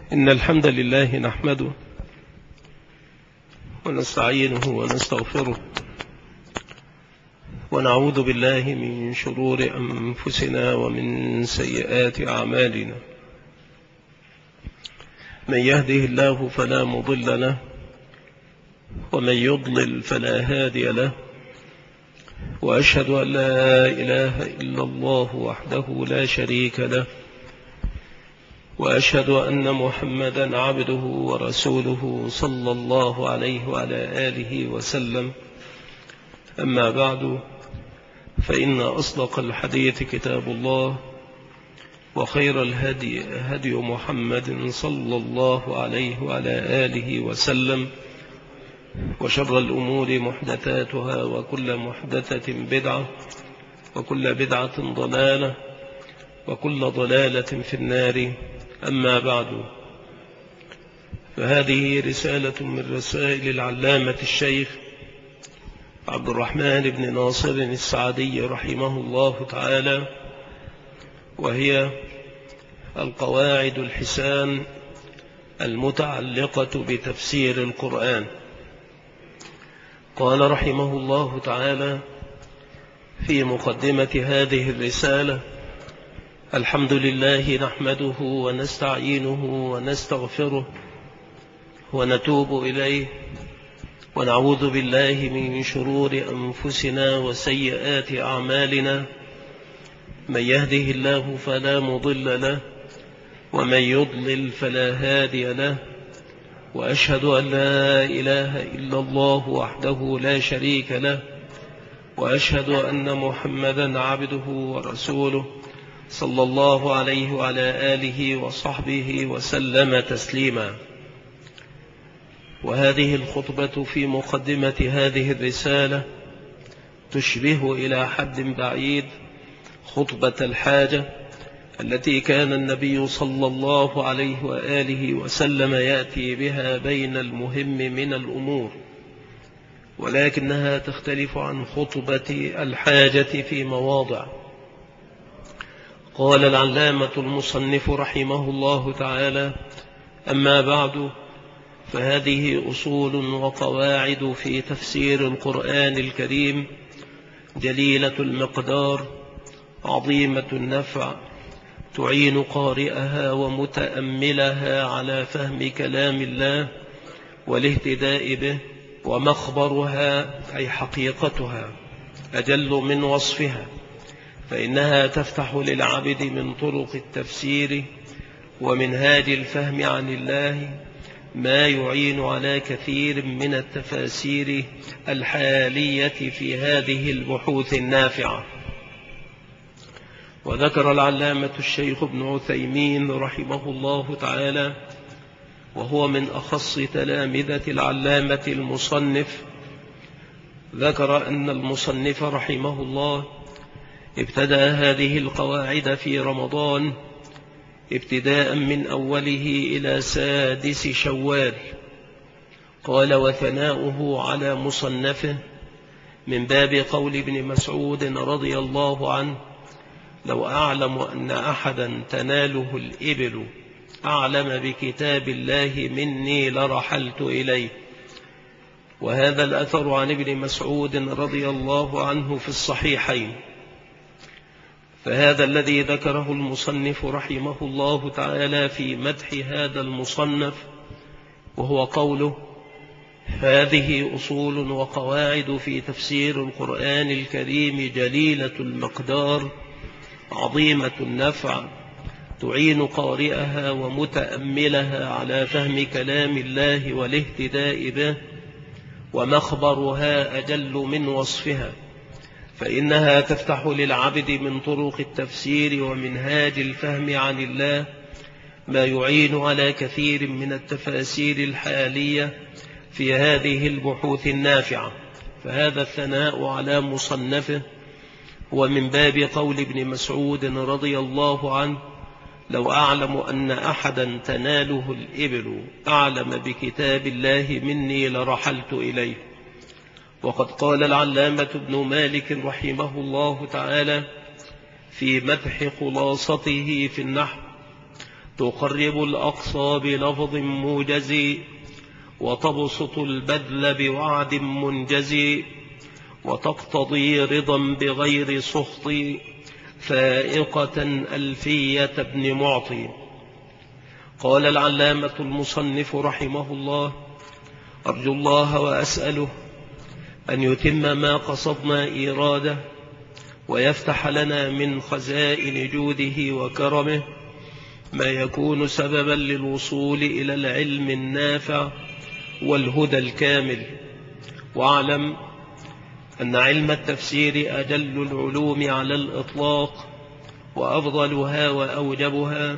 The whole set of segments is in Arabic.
إن الحمد لله نحمده ونستعينه ونستغفره ونعوذ بالله من شرور أنفسنا ومن سيئات أعمالنا. من يهده الله فلا مضل له ومن يضلل فلا هادي له، وأشهد أن لا إله إلا الله وحده لا شريك له، وأشهد أن محمدا عبده ورسوله صلى الله عليه وعلى آله وسلم. أما بعد، فإن أصدق الحديث كتاب الله، وخير الهدي هدي محمد صلى الله عليه وعلى آله وسلم، وشر الأمور محدثاتها، وكل محدثة بدعة، وكل بدعة ضلالة، وكل ضلالة في النار. أما بعد، فهذه رسالة من رسائل العلامة الشيخ عبد الرحمن بن ناصر السعدي رحمه الله تعالى، وهي القواعد الحسان المتعلقة بتفسير القرآن. قال رحمه الله تعالى في مقدمة هذه الرسالة: الحمد لله نحمده ونستعينه ونستغفره ونتوب إليه، ونعوذ بالله من شرور أنفسنا وسيئات أعمالنا. من يهده الله فلا مضل له ومن يضلل فلا هادي له، وأشهد أن لا إله إلا الله وحده لا شريك له، وأشهد أن محمدا عبده ورسوله صلى الله عليه وعلى آله وصحبه وسلم تسليما. وهذه الخطبة في مقدمة هذه الرسالة تشبه إلى حد بعيد خطبة الحاجة التي كان النبي صلى الله عليه وآله وسلم يأتي بها بين المهم من الأمور، ولكنها تختلف عن خطبة الحاجة في مواضع. قال العلامة المصنف رحمه الله تعالى: أما بعد، فهذه أصول وقواعد في تفسير القرآن الكريم جليلة المقدار، عظيمة النفع، تعين قارئها ومتأملها على فهم كلام الله والاهتداء به، ومخبرها أي حقيقتها أجل من وصفها، فإنها تفتح للعبد من طرق التفسير ومنهاج الفهم عن الله ما يعين على كثير من التفاسير الحالية في هذه البحوث النافعة. وذكر العلامة الشيخ ابن عثيمين رحمه الله تعالى، وهو من أخص تلامذة العلامة المصنف، ذكر أن المصنف رحمه الله ابتدأ هذه القواعد في رمضان ابتداء من أوله إلى 6 شوال. قال: وثناؤه على مصنفه من باب قول ابن مسعود رضي الله عنه: لو أعلم أن أحدا تناله الإبل أعلم بكتاب الله مني لرحلت إليه. وهذا الأثر عن ابن مسعود رضي الله عنه في الصحيحين. فهذا الذي ذكره المصنف رحمه الله تعالى في مدح هذا المصنف، وهو قوله: هذه أصول وقواعد في تفسير القرآن الكريم جليلة المقدار، عظيمة النفع، تعين قارئها ومتأملها على فهم كلام الله والاهتداء به، ومخبرها أجل من وصفها، فإنها تفتح للعبد من طرق التفسير ومنهاج الفهم عن الله ما يعين على كثير من التفاسير الحالية في هذه البحوث النافعة. فهذا الثناء على مصنفه ومن باب قول ابن مسعود رضي الله عنه: لو أعلم أن أحدا تناله الإبل أعلم بكتاب الله مني لرحلت إليه. وقد قال العلامة ابن مالك رحمه الله تعالى في مدح خلاصته في النحو: تقرب الأقصى بلفظ موجز، وتبسط البذل بوعد منجز، وتقتضي رضا بغير سخط، فائقة ألفية ابن معطي. قال العلامة المصنف رحمه الله: أرجو الله وأسأله أن يتم ما قصدنا إيراده، ويفتح لنا من خزائن جوده وكرمه ما يكون سببا للوصول إلى العلم النافع والهدى الكامل. واعلم أن علم التفسير أجل العلوم على الإطلاق، وأفضلها وأوجبها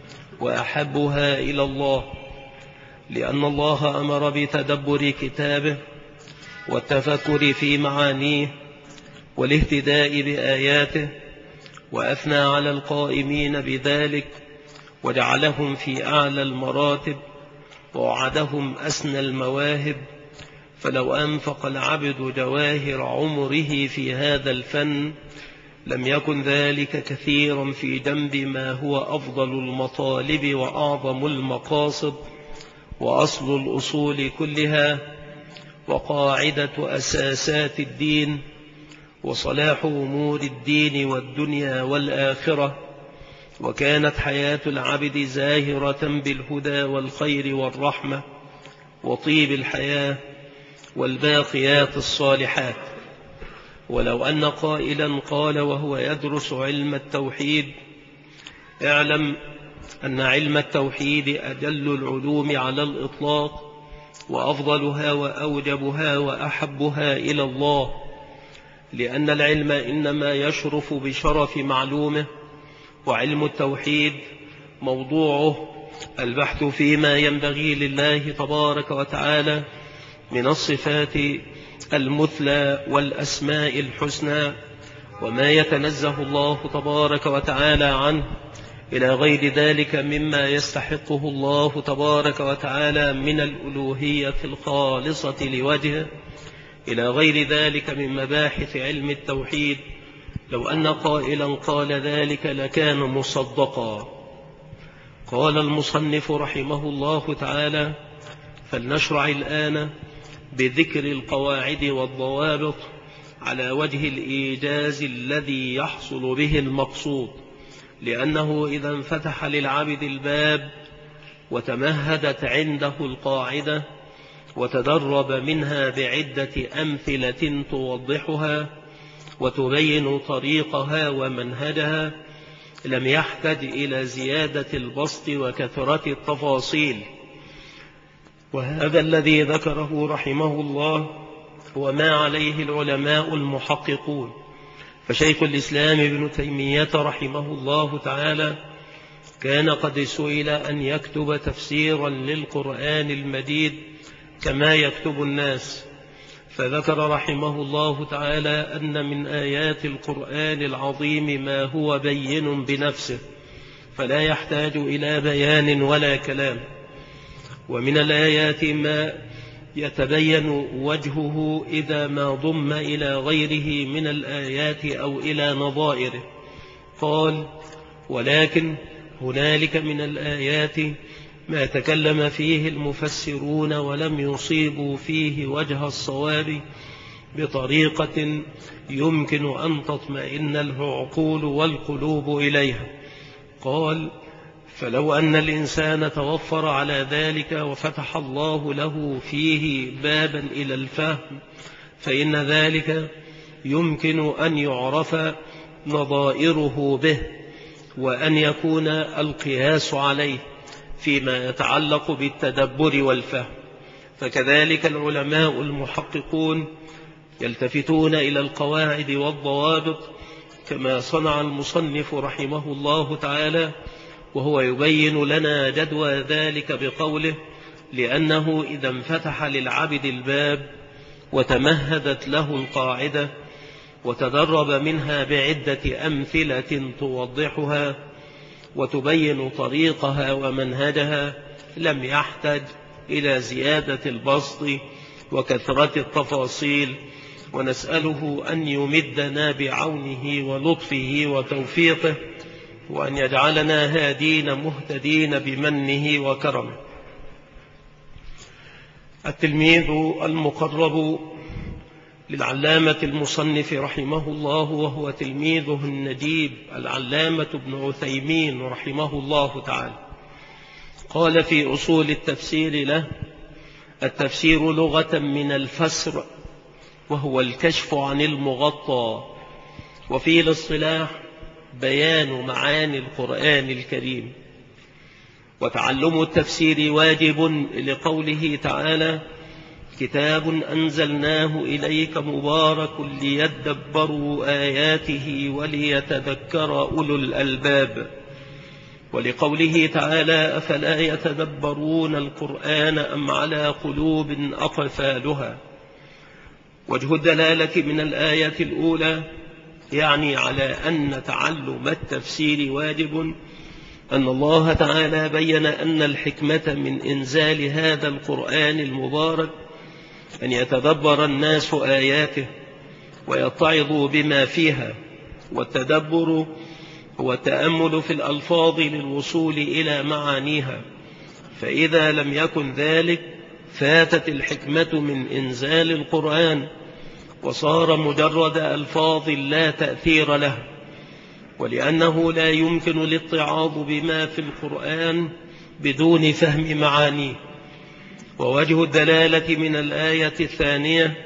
وأحبها إلى الله، لأن الله أمر بتدبر كتابه والتفكر في معانيه والاهتداء بآياته، وأثنى على القائمين بذلك وجعلهم في أعلى المراتب ووعدهم أسنى المواهب. فلو أنفق العبد جواهر عمره في هذا الفن لم يكن ذلك كثيرا في جنب ما هو أفضل المطالب وأعظم المقاصد وأصل الأصول كلها وقاعدة أساسات الدين وصلاح أمور الدين والدنيا والآخرة. وكانت حياة العبد زاهرة بالهدى والخير والرحمة وطيب الحياة والباقيات الصالحات. ولو أن قائلا قال وهو يدرس علم التوحيد: اعلم أن علم التوحيد أجل العلوم على الإطلاق، وأفضلها وأوجبها وأحبها إلى الله، لأن العلم إنما يشرف بشرف معلومه، وعلم التوحيد موضوعه البحث فيما ينبغي لله تبارك وتعالى من الصفات المثلى والأسماء الحسنى، وما يتنزه الله تبارك وتعالى عنه، إلى غير ذلك مما يستحقه الله تبارك وتعالى من الألوهية الخالصة لوجهه، إلى غير ذلك من مباحث علم التوحيد. لو أن قائلا قال ذلك لكان مصدقا. قال المصنف رحمه الله تعالى: فلنشرع الآن بذكر القواعد والضوابط على وجه الإيجاز الذي يحصل به المقصود، لأنه إذا انفتح للعبد الباب وتمهدت عنده القاعدة وتدرب منها بعدة أمثلة توضحها وتبين طريقها ومنهجها، لم يحتج إلى زيادة البسط وكثرة التفاصيل. وهذا الذي ذكره رحمه الله هو ما عليه العلماء المحققون. فشيخ الإسلام ابن تيمية رحمه الله تعالى كان قد سئل أن يكتب تفسيرا للقرآن المجيد كما يكتب الناس، فذكر رحمه الله تعالى أن من آيات القرآن العظيم ما هو بين بنفسه فلا يحتاج إلى بيان ولا كلام، ومن الآيات ما يتبين وجهه إذا ما ضم إلى غيره من الآيات أو إلى نظائره. قال: ولكن هنالك من الآيات ما تكلم فيه المفسرون ولم يصيبوا فيه وجه الصواب بطريقة يمكن أن تطمئن العقول والقلوب إليها. قال: فلو أن الإنسان توفر على ذلك وفتح الله له فيه بابا إلى الفهم فإن ذلك يمكن أن يعرف نظائره به، وأن يكون القياس عليه فيما يتعلق بالتدبر والفهم. فكذلك العلماء المحققون يلتفتون إلى القواعد والضوابط كما صنع المصنف رحمه الله تعالى، وهو يبين لنا جدوى ذلك بقوله: لأنه إذا انفتح للعبد الباب وتمهدت له القاعدة وتدرب منها بعدة أمثلة توضحها وتبين طريقها ومنهجها لم يحتج إلى زيادة البسط وكثرة التفاصيل. ونسأله أن يمدنا بعونه ولطفه وتوفيقه وأن يجعلنا هادين مهتدين بمنه وكرمه. التلميذ المقرب للعلامة المصنف رحمه الله، وهو تلميذه النديب العلامة ابن عثيمين رحمه الله تعالى، قال في أصول التفسير له: التفسير لغة من الفسر، وهو الكشف عن المغطى، وفي الاصطلاح بيان معاني القرآن الكريم. وتعلم التفسير واجب لقوله تعالى: كتاب أنزلناه إليك مبارك ليدبروا آياته وليتذكر أولو الألباب. ولقوله تعالى: أفلا يتدبرون القرآن أم على قلوب أقفالها. وجه الدلالة من الآية الأولى يعني على أن تعلم التفسير واجب أن الله تعالى بين أن الحكمة من إنزال هذا القرآن المبارك أن يتدبر الناس آياته ويتعظوا بما فيها. والتدبر هو التأمل في الألفاظ للوصول إلى معانيها، فإذا لم يكن ذلك فاتت الحكمة من إنزال القرآن وصار مجرد ألفاظ لا تأثير له. ولأنه لا يمكن الاتعاظ بما في القرآن بدون فهم معانيه. ووجه الدلالة من الآية الثانية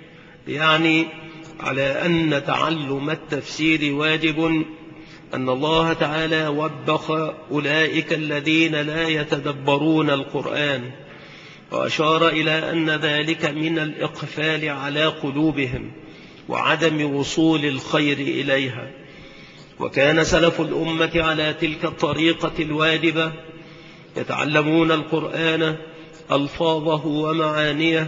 يعني على أن تعلم التفسير واجب أن الله تعالى وبخ أولئك الذين لا يتدبرون القرآن، وأشار إلى أن ذلك من الإقفال على قلوبهم وعدم وصول الخير إليها. وكان سلف الأمة على تلك الطريقة الواجبة، يتعلمون القرآن ألفاظه ومعانيه،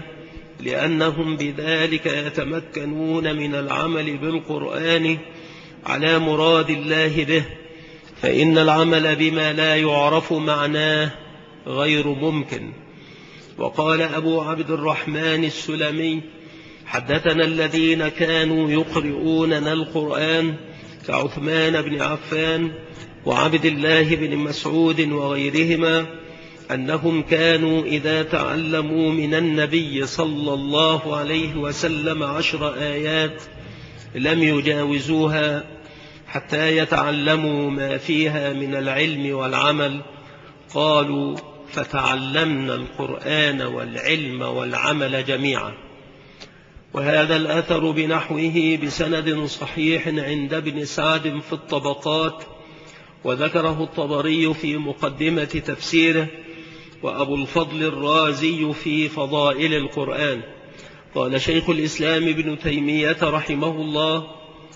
لأنهم بذلك يتمكنون من العمل بالقرآن على مراد الله به، فإن العمل بما لا يعرف معناه غير ممكن. وقال أبو عبد الرحمن السلمي: حدثنا الذين كانوا يقرؤوننا القرآن كعثمان بن عفان وعبد الله بن مسعود وغيرهما أنهم كانوا إذا تعلموا من النبي صلى الله عليه وسلم 10 آيات لم يجاوزوها حتى يتعلموا ما فيها من العلم والعمل. قالوا: فتعلمنا القرآن والعلم والعمل جميعا. وهذا الأثر بنحوه بسند صحيح عند ابن سعد في الطبقات، وذكره الطبري في مقدمة تفسيره، وأبو الفضل الرازي في فضائل القرآن. قال شيخ الإسلام ابن تيمية رحمه الله: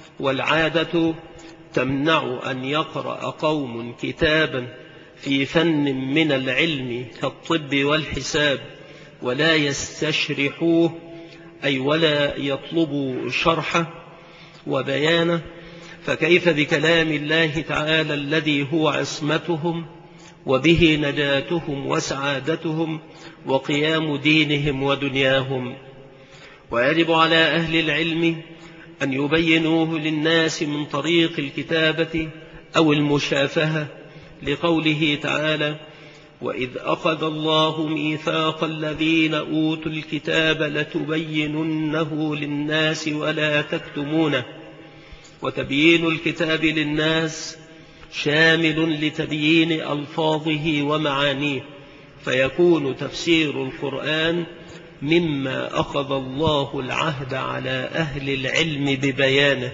والعادة تمنع أن يقرأ قوم كتابا في فن من العلم كالطب والحساب ولا يستشرحوه، أي ولا يطلبوا شرحه وبيانه، فكيف بكلام الله تعالى الذي هو عصمتهم وبه نجاتهم وسعادتهم وقيام دينهم ودنياهم. ويجب على أهل العلم أن يبينوه للناس من طريق الكتابة أو المشافهة، لقوله تعالى: وإذ أخذ الله ميثاق الذين أوتوا الكتاب لتبيننه للناس ولا تكتمونه. وتبيين الكتاب للناس شامل لتبيين ألفاظه ومعانيه، فيكون تفسير القرآن مما أخذ الله العهد على أهل العلم ببيانه.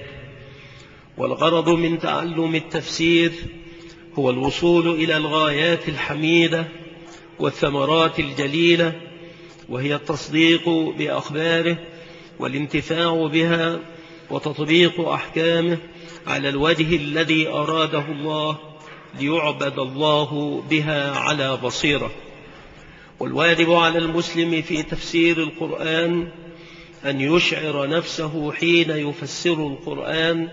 والغرض من تعلم التفسير هو الوصول إلى الغايات الحميدة والثمرات الجليلة، وهي التصديق بأخباره والانتفاع بها وتطبيق أحكامه على الوجه الذي أراده الله ليعبد الله بها على بصيرة. والواجب على المسلم في تفسير القرآن أن يشعر نفسه حين يفسر القرآن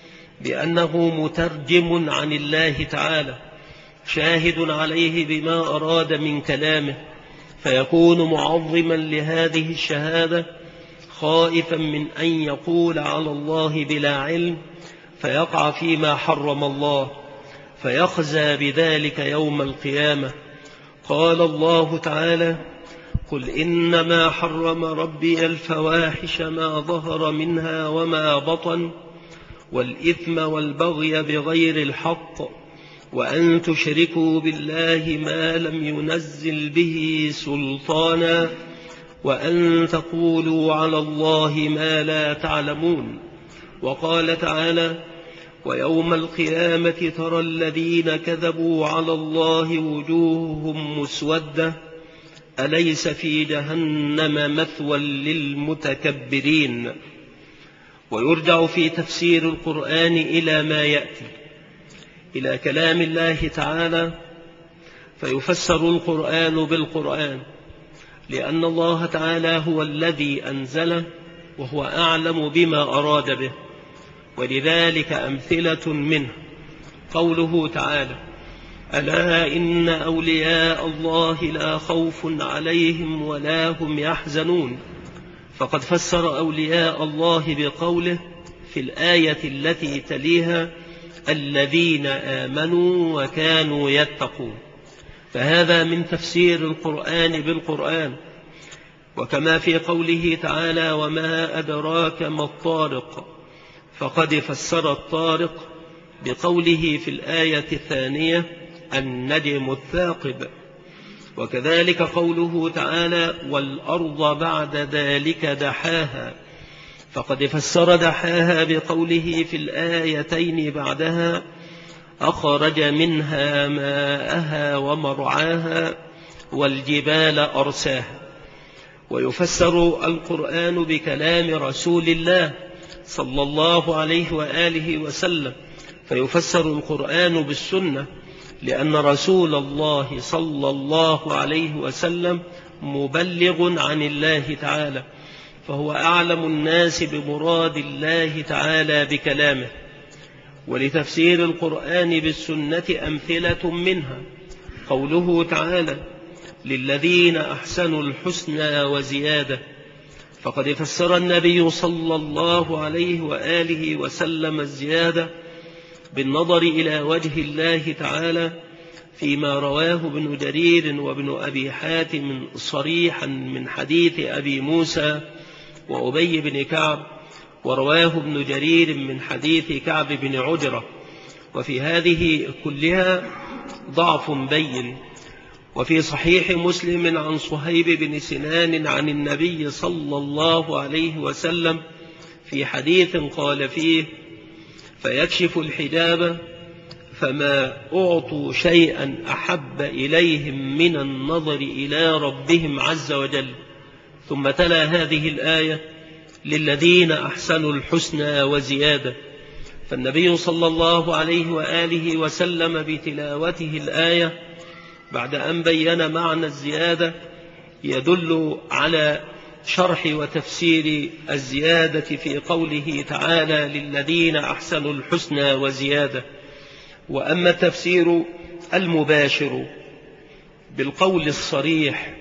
بأنه مترجم عن الله تعالى، شاهد عليه بما أراد من كلامه، فيكون معظما لهذه الشهادة، خائفا من أن يقول على الله بلا علم فيقع فيما حرم الله، فيخزى بذلك يوم القيامة. قال الله تعالى: قل إنما حرم ربي الفواحش ما ظهر منها وما بطن والإثم والبغي بغير الحق وأن تشركوا بالله ما لم ينزل به سلطانا وأن تقولوا على الله ما لا تعلمون. وقال تعالى: ويوم القيامة ترى الذين كذبوا على الله وجوههم مسودة أليس في جهنم مثوى للمتكبرين. ويرجع في تفسير القرآن إلى ما يأتي، إلى كلام الله تعالى، فيفسر القرآن بالقرآن، لأن الله تعالى هو الذي أنزله وهو أعلم بما أراد به. ولذلك أمثلة منه قوله تعالى: ألا إن أولياء الله لا خوف عليهم ولا هم يحزنون. فقد فسر أولياء الله بقوله في الآية التي تليها: الذين آمنوا وكانوا يتقون. فهذا من تفسير القرآن بالقرآن. وكما في قوله تعالى: وما أدراك ما الطارق، فقد فسر الطارق بقوله في الآية الثانية: النجم الثاقب. وكذلك قوله تعالى: والأرض بعد ذلك دحاها، فقد فسر دحاها بقوله في الآيتين بعدها: أخرج منها ماءها ومرعاها والجبال أرساها. ويفسر القرآن بكلام رسول الله صلى الله عليه وآله وسلم، فيفسر القرآن بالسنة، لأن رسول الله صلى الله عليه وسلم مبلغ عن الله تعالى، فهو أعلم الناس بمراد الله تعالى بكلامه. ولتفسير القرآن بالسنة أمثلة منها قوله تعالى: للذين أحسنوا الحسنى وزيادة. فقد فسر النبي صلى الله عليه وآله وسلم الزيادة بالنظر إلى وجه الله تعالى فيما رواه ابن جرير وابن أبي حاتم صريحا من حديث أبي موسى وأبي بن كعب، ورواه ابن جرير من حديث كعب بن عجرة. وفي هذه كلها ضعف بين. وفي صحيح مسلم عن صهيب بن سنان عن النبي صلى الله عليه وسلم في حديث قال فيه: فيكشف الحجاب فما أعطوا شيئا أحب إليهم من النظر إلى ربهم عز وجل. ثم تلا هذه الآية: للذين أحسنوا الحسنى وزيادة. فالنبي صلى الله عليه وآله وسلم بتلاوته الآية بعد أن بين معنى الزيادة يدل على شرح وتفسير الزيادة في قوله تعالى: للذين أحسنوا الحسنى وزيادة. وأما التفسير المباشر بالقول الصريح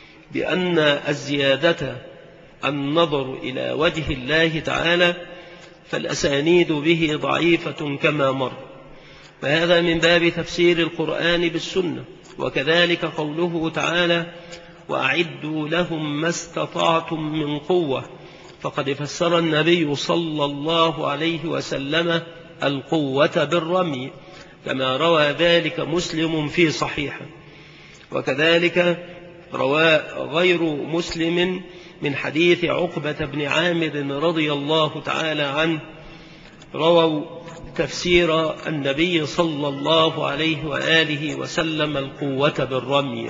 بأن الزيادة النظر إلى وجه الله تعالى فالأسانيد به ضعيفة كما مر، فهذا من باب تفسير القرآن بالسنة. وكذلك قوله تعالى: وأعدوا لهم ما استطعتم من قوة. فقد فسر النبي صلى الله عليه وسلم القوة بالرمي، كما روى ذلك مسلم في صحيحه. وكذلك روى غير مسلم من حديث عقبة بن عامر رضي الله تعالى عنه، رووا تفسير النبي صلى الله عليه وآله وسلم القوة بالرمي.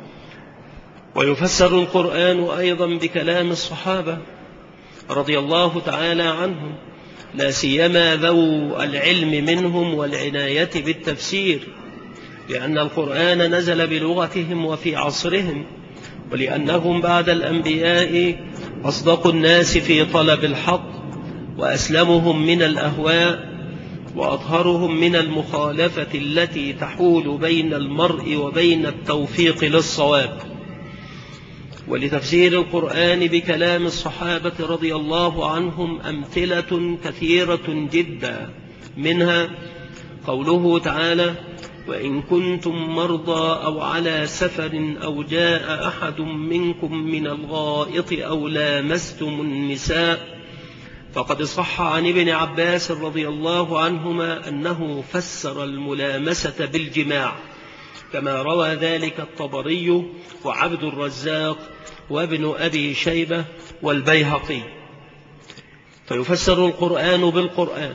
ويفسر القرآن أيضا بكلام الصحابة رضي الله تعالى عنهم، لا سيما ذو العلم منهم والعناية بالتفسير، لأن القرآن نزل بلغتهم وفي عصرهم، ولأنهم بعد الأنبياء أصدق الناس في طلب الحق، وأسلمهم من الأهواء، وأطهرهم من المخالفة التي تحول بين المرء وبين التوفيق للصواب. ولتفسير القرآن بكلام الصحابة رضي الله عنهم أمثلة كثيرة جدا، منها قوله تعالى: وإن كنتم مرضى أو على سفر أو جاء أحد منكم من الغائط أو لامستم النساء. فقد صح عن ابن عباس رضي الله عنهما أنه فسر الملامسة بالجماع، كما روى ذلك الطبري وعبد الرزاق وابن أبي شيبة والبيهقي. فيفسر القرآن بالقرآن،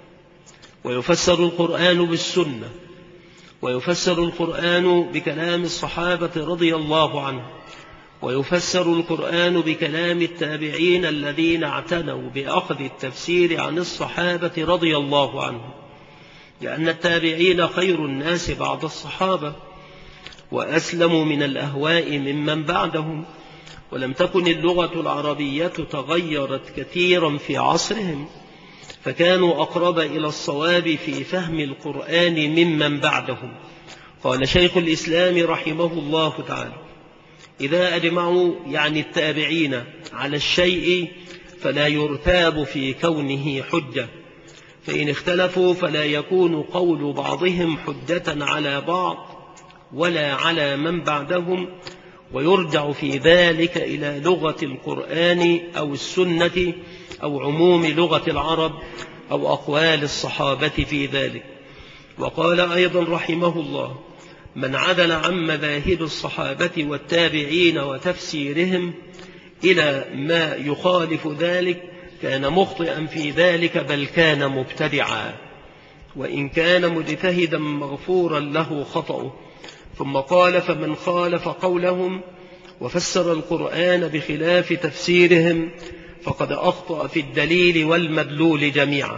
ويفسر القرآن بالسنة، ويفسر القرآن بكلام الصحابة رضي الله عنهم، ويفسر القرآن بكلام التابعين الذين اعتنوا بأخذ التفسير عن الصحابة رضي الله عنهم، لأن التابعين خير الناس بعد الصحابة وأسلموا من الأهواء ممن بعدهم، ولم تكن اللغة العربية تغيرت كثيرا في عصرهم، فكانوا أقرب إلى الصواب في فهم القرآن ممن بعدهم. قال شيخ الإسلام رحمه الله تعالى: إذا أجمعوا يعني التابعين على الشيء فلا يرتاب في كونه حجة، فإن اختلفوا فلا يكون قول بعضهم حجة على بعض ولا على من بعدهم، ويرجع في ذلك إلى لغة القرآن أو السنة أو عموم لغة العرب أو أقوال الصحابة في ذلك. وقال أيضا رحمه الله: من عدل عن مذاهب الصحابة والتابعين وتفسيرهم إلى ما يخالف ذلك كان مخطئا في ذلك، بل كان مبتدعا، وإن كان مجتهدا مغفورا له خطأه. ثم قال: فمن خالف قولهم وفسر القرآن بخلاف تفسيرهم فقد أخطأ في الدليل والمدلول جميعا.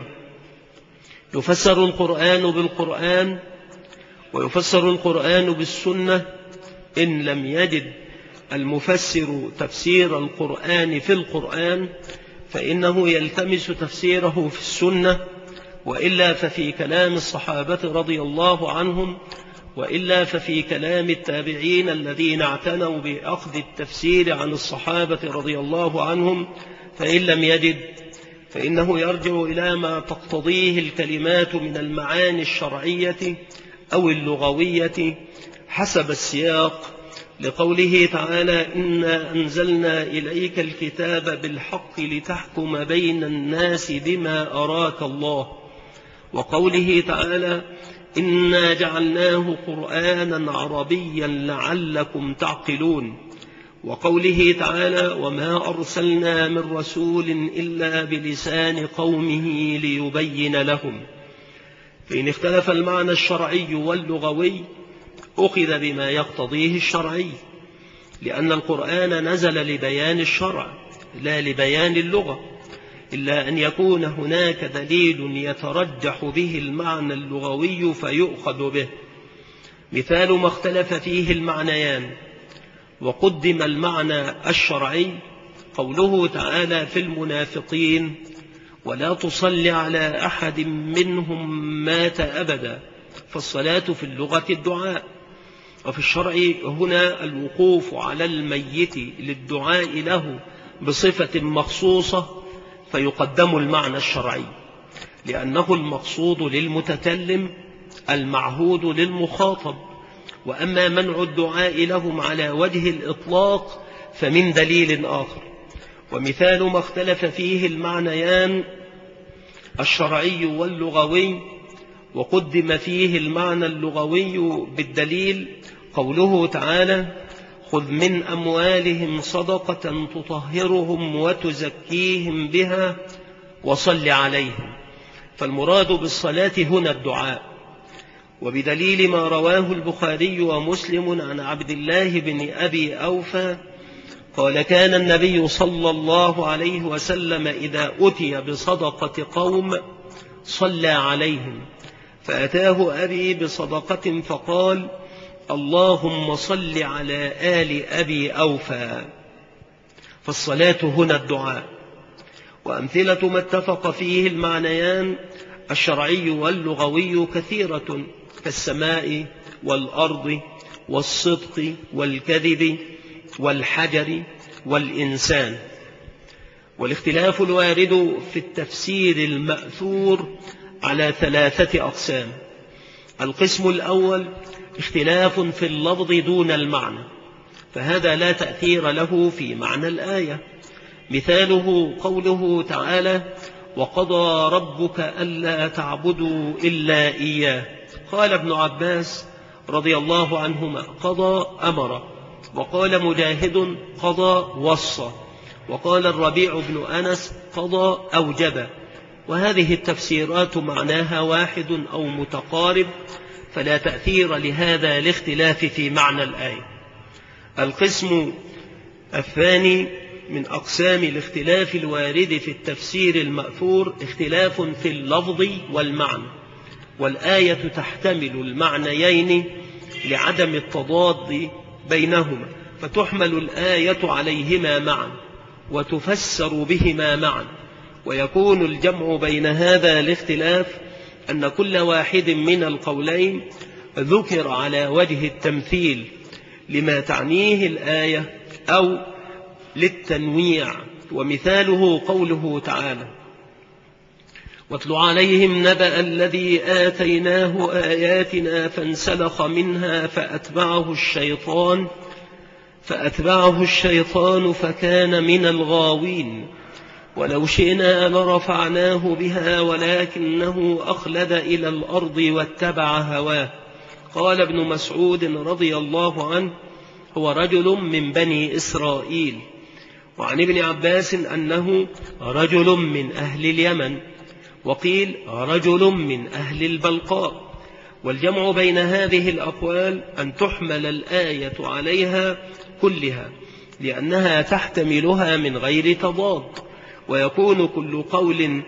يفسر القرآن بالقرآن، ويفسر القرآن بالسنة إن لم يجد المفسر تفسير القرآن في القرآن فإنه يلتمس تفسيره في السنة، وإلا ففي كلام الصحابة رضي الله عنهم، وإلا ففي كلام التابعين الذين اعتنوا بأخذ التفسير عن الصحابة رضي الله عنهم. فإن لم يجد فإنه يرجع إلى ما تقتضيه الكلمات من المعاني الشرعية أو اللغوية حسب السياق، لقوله تعالى: إنا أنزلنا إليك الكتاب بالحق لتحكم بين الناس بما أراك الله، وقوله تعالى: إنا جعلناه قرآنا عربيا لعلكم تعقلون، وقوله تعالى: وما أرسلنا من رسول إلا بلسان قومه ليبين لهم. فإن اختلف المعنى الشرعي واللغوي أخذ بما يقتضيه الشرعي، لأن القرآن نزل لبيان الشرع لا لبيان اللغة، إلا أن يكون هناك دليل يترجح به المعنى اللغوي فيؤخذ به. مثال ما اختلف فيه المعنيان وقدم المعنى الشرعي قوله تعالى في المنافقين: ولا تصل على أحد منهم مات أبدا. فالصلاة في اللغة الدعاء، وفي الشرع هنا الوقوف على الميت للدعاء له بصفة مخصوصة، فيقدم المعنى الشرعي لأنه المقصود للمتكلم المعهود للمخاطب، وأما منع الدعاء لهم على وجه الإطلاق فمن دليل آخر. ومثال ما اختلف فيه المعنيان الشرعي واللغوي وقدم فيه المعنى اللغوي بالدليل قوله تعالى: خذ من أموالهم صدقة تطهرهم وتزكيهم بها وصل عليهم. فالمراد بالصلاة هنا الدعاء، وبدليل ما رواه البخاري ومسلم عن عبد الله بن أبي أوفى قال: كان النبي صلى الله عليه وسلم إذا أتي بصدقة قوم صلى عليهم، فأتاه أبي بصدقة فقال: اللهم صل على آل أبي أوفى. فالصلاة هنا الدعاء. وأمثلة ما اتفق فيه المعنيان الشرعي واللغوي كثيرة، كالسماء والأرض والصدق والكذب والحجر والإنسان. والاختلاف الوارد في التفسير المأثور على 3 أقسام: القسم الأول اختلاف في اللفظ دون المعنى، فهذا لا تأثير له في معنى الآية. مثاله قوله تعالى: وقضى ربك ألا تعبدوا إلا إياه. قال ابن عباس رضي الله عنهما: قضى أمر، وقال مجاهد: قضى وصى، وقال الربيع بن أنس: قضى أوجب. وهذه التفسيرات معناها واحد أو متقارب، فلا تأثير لهذا الاختلاف في معنى الآية. القسم الثاني من أقسام الاختلاف الوارد في التفسير المأثور اختلاف في اللفظ والمعنى، والآية تحتمل المعنيين لعدم التضاد بينهما، فتحمل الآية عليهما معا وتفسر بهما معا، ويكون الجمع بين هذا الاختلاف أن كل واحد من القولين ذكر على وجه التمثيل لما تعنيه الآية أو للتنويع. ومثاله قوله تعالى: واتل عليهم نبأ الذي آتيناه آياتنا فانسلخ منها فأتبعه الشيطان فكان من الغاوين ولو شئنا لرفعناه بها ولكنه أخلد إلى الأرض واتبع هواه. قال ابن مسعود رضي الله عنه: هو رجل من بني إسرائيل. وعن ابن عباس أنه رجل من أهل اليمن، وقيل رجل من أهل البلقاء. والجمع بين هذه الأقوال أن تحمل الآية عليها كلها لأنها تحتملها من غير تضاد، ويكون كل قول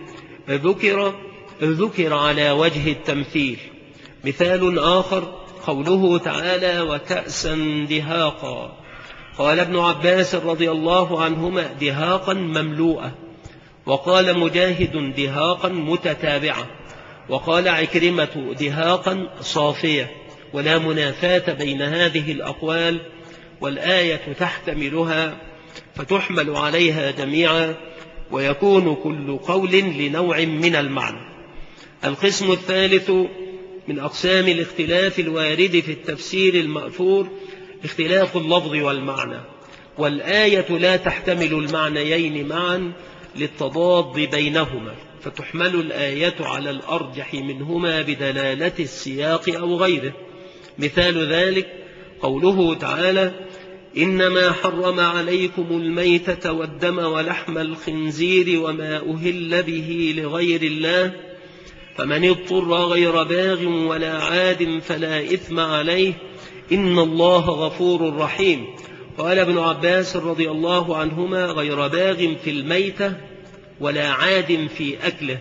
ذكر على وجه التمثيل. مثال آخر قوله تعالى: وكأسا دهاقا. قال ابن عباس رضي الله عنهما: دهاقا مملوءة، وقال مجاهد: دهاقا متتابعة، وقال عكرمة: دهاقا صافية. ولا منافاة بين هذه الأقوال، والآية تحتملها فتحمل عليها جميعا، ويكون كل قول لنوع من المعنى. القسم الثالث من أقسام الاختلاف الوارد في التفسير المأثور اختلاف اللفظ والمعنى، والآية لا تحتمل المعنيين معا للتضاد بينهما، فتحمل الآية على الأرجح منهما بدلالة السياق أو غيره. مثال ذلك قوله تعالى: إنما حرم عليكم الميتة والدم ولحم الخنزير وما أهل به لغير الله فمن اضطر غير باغ ولا عاد فلا إثم عليه إن الله غفور رحيم. قال ابن عباس رضي الله عنهما: غير باغ في الميتة ولا عاد في أكله.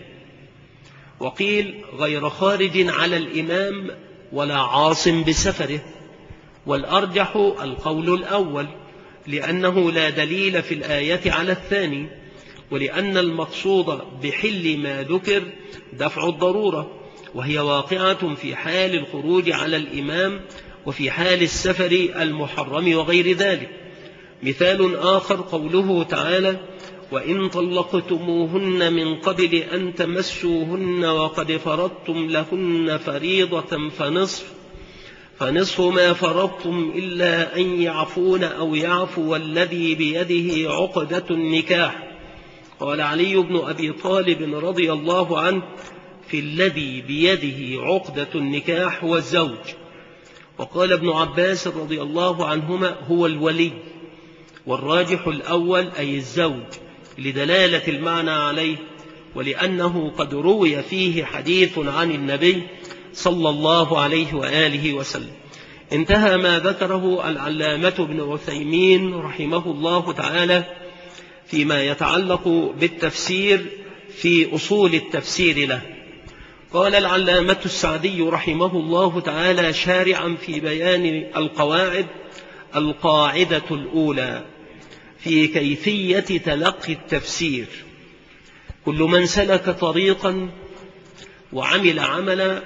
وقيل غير خارج على الإمام ولا عاص بسفره. والأرجح القول الأول، لأنه لا دليل في الآية على الثاني، ولأن المقصود بحل ما ذكر دفع الضرورة، وهي واقعة في حال الخروج على الإمام وفي حال السفر المحرم وغير ذلك. مثال آخر قوله تعالى: وإن طلقتموهن من قبل أن تمسوهن وقد فرضتم لهن فريضة فنصف ما فرضتم إلا أن يعفون أو يعفو الذي بيده عقدة النكاح. قال علي بن أبي طالب رضي الله عنه: في الذي بيده عقدة النكاح والزوج. وقال ابن عباس رضي الله عنهما: هو الولي. والراجح الأول أي الزوج، لدلالة المعنى عليه، ولأنه قد روي فيه حديث عن النبي صلى الله عليه وآله وسلم. انتهى ما ذكره العلامة ابن عثيمين رحمه الله تعالى فيما يتعلق بالتفسير في أصول التفسير له. قال العلامة السعدي رحمه الله تعالى شارعا في بيان القواعد: القاعدة الأولى في كيفية تلقي التفسير: كل من سلك طريقا وعمل عملا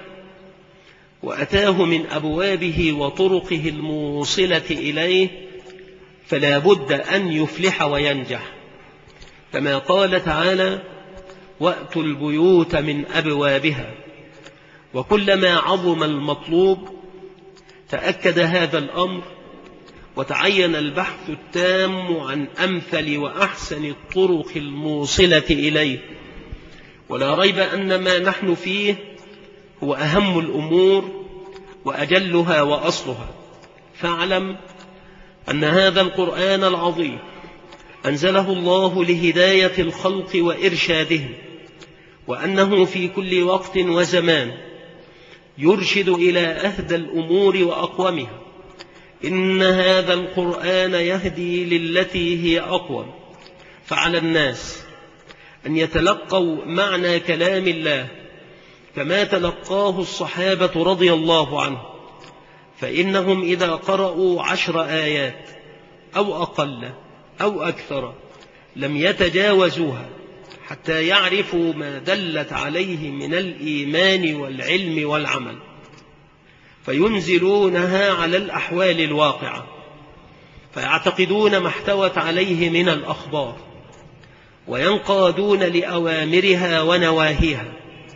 وأتاه من أبوابه وطرقه الموصلة إليه فلا بد أن يفلح وينجح، كما قال تعالى: وأتوا البيوت من أبوابها. وكلما عظم المطلوب تأكد هذا الأمر، وتعين البحث التام عن أمثل وأحسن الطرق الموصلة إليه. ولا ريب أن ما نحن فيه هو أهم الأمور وأجلها وأصلها. فاعلم أن هذا القرآن العظيم أنزله الله لهداية الخلق وإرشادهم، وأنه في كل وقت وزمان يرشد إلى أهدى الأمور وأقومها. إن هذا القرآن يهدي للتي هي أقوم. فعلى الناس أن يتلقوا معنى كلام الله كما تلقاه الصحابة رضي الله عنهم، فإنهم إذا قرأوا 10 آيات أو أقل أو أكثر لم يتجاوزوها حتى يعرفوا ما دلت عليه من الإيمان والعلم والعمل، فينزلونها على الأحوال الواقعة، فيعتقدون ما احتوت عليه من الأخبار، وينقادون لأوامرها ونواهيها،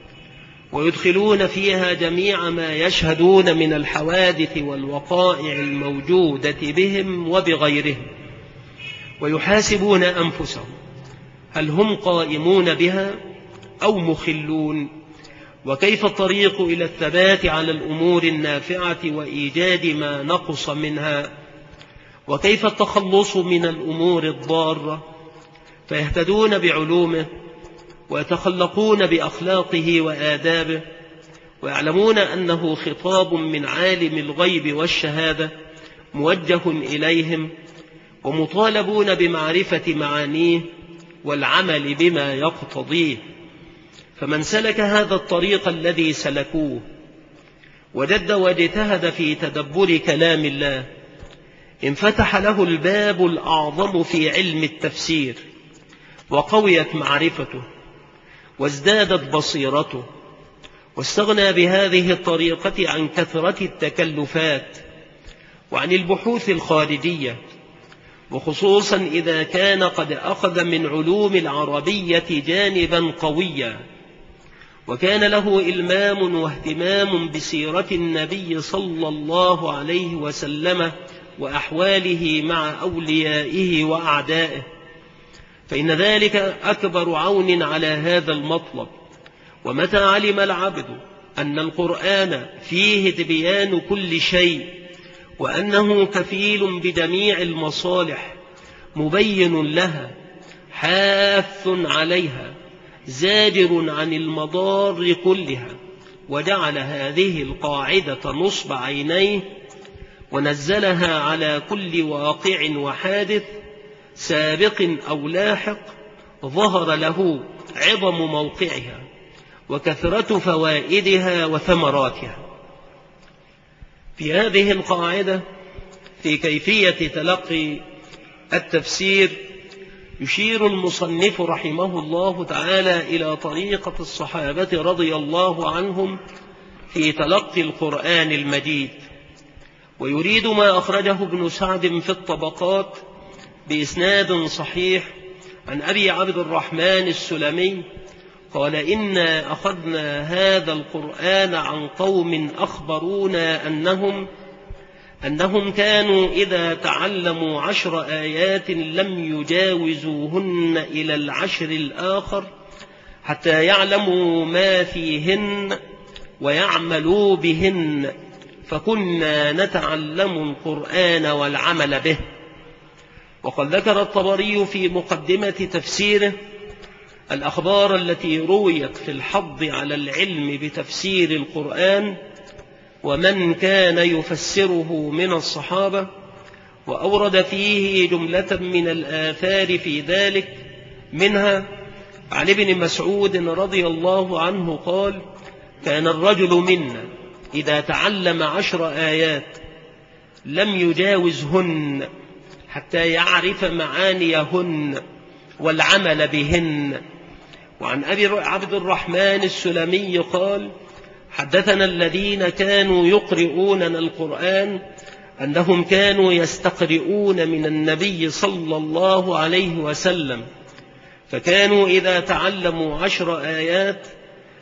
ويدخلون فيها جميع ما يشهدون من الحوادث والوقائع الموجودة بهم وبغيرهم، ويحاسبون أنفسهم هل هم قائمون بها أو مخلون، وكيف الطريق إلى الثبات على الأمور النافعة وإيجاد ما نقص منها، وكيف التخلص من الأمور الضارة، فيهتدون بعلومه ويتخلقون بأخلاقه وآدابه، ويعلمون أنه خطاب من عالم الغيب والشهادة موجه إليهم، ومطالبون بمعرفة معانيه والعمل بما يقتضيه. فمن سلك هذا الطريق الذي سلكوه وجد واجتهد في تدبر كلام الله انفتح له الباب الأعظم في علم التفسير، وقويت معرفته وازدادت بصيرته، واستغنى بهذه الطريقة عن كثرة التكلفات وعن البحوث الخارجية، وخصوصا إذا كان قد أخذ من علوم العربية جانبا قويا، وكان له إلمام واهتمام بسيرة النبي صلى الله عليه وسلم وأحواله مع أوليائه وأعدائه، فإن ذلك أكبر عون على هذا المطلب. ومتى علم العبد أن القرآن فيه تبيان كل شيء، وأنه كفيل بجميع المصالح مبين لها حاث عليها زاجر عن المضار كلها، وجعل هذه القاعدة نصب عينيه ونزلها على كل واقع وحادث سابق أو لاحق، ظهر له عظم موقعها وكثرة فوائدها وثمراتها. في هذه القاعدة في كيفية تلقي التفسير يشير المصنف رحمه الله تعالى إلى طريقة الصحابة رضي الله عنهم في تلقي القرآن المجيد، ويريد ما أخرجه ابن سعد في الطبقات بإسناد صحيح عن أبي عبد الرحمن السلمي قال: إنا أخذنا هذا القرآن عن قوم أخبرونا أنهم كانوا إذا تعلموا 10 آيات لم يجاوزوهن إلى 10 الآخر حتى يعلموا ما فيهن ويعملوا بهن، فكنا نتعلم القرآن والعمل به. وقد ذكر الطبري في مقدمة تفسيره الأخبار التي رويت في الحض على العلم بتفسير القرآن ومن كان يفسره من الصحابة، وأورد فيه جملة من الآثار في ذلك، منها عن ابن مسعود رضي الله عنه قال: كان الرجل منا إذا تعلم 10 آيات لم يجاوزهن حتى يعرف معانيهن والعمل بهن. وعن أبي عبد الرحمن السلمي قال: حدثنا الذين كانوا يقرؤوننا القرآن أنهم كانوا يستقرؤون من النبي صلى الله عليه وسلم، فكانوا إذا تعلموا 10 آيات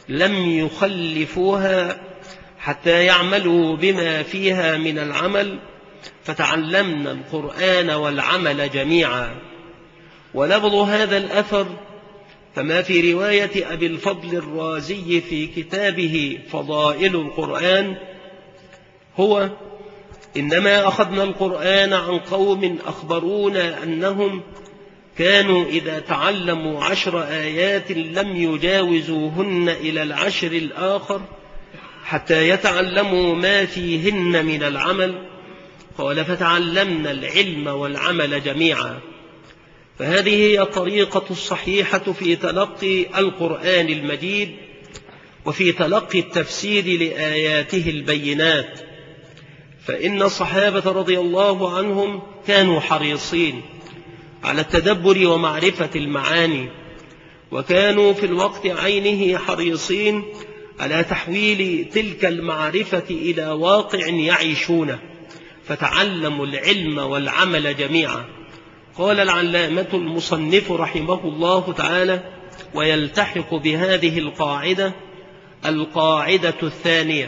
لم يخلفوها حتى يعملوا بما فيها من العمل، فتعلمنا القرآن والعمل جميعا. ولفظ هذا الأثر كما في رواية أبي الفضل الرازي في كتابه فضائل القرآن هو: إنما أخذنا القرآن عن قوم أخبرونا أنهم كانوا إذا تعلموا 10 آيات لم يجاوزوهن إلى 10 الآخر حتى يتعلموا ما فيهن من العمل. قال: فتعلمنا العلم والعمل جميعا. فهذه هي الطريقة الصحيحة في تلقي القرآن المجيد وفي تلقي التفسير لآياته البينات. فإن الصحابة رضي الله عنهم كانوا حريصين على التدبر ومعرفة المعاني، وكانوا في الوقت عينه حريصين على تحويل تلك المعرفة إلى واقع يعيشونه، فتعلموا العلم والعمل جميعا. قال العلامة المصنف رحمه الله تعالى: ويلتحق بهذه القاعدة القاعدة الثانية: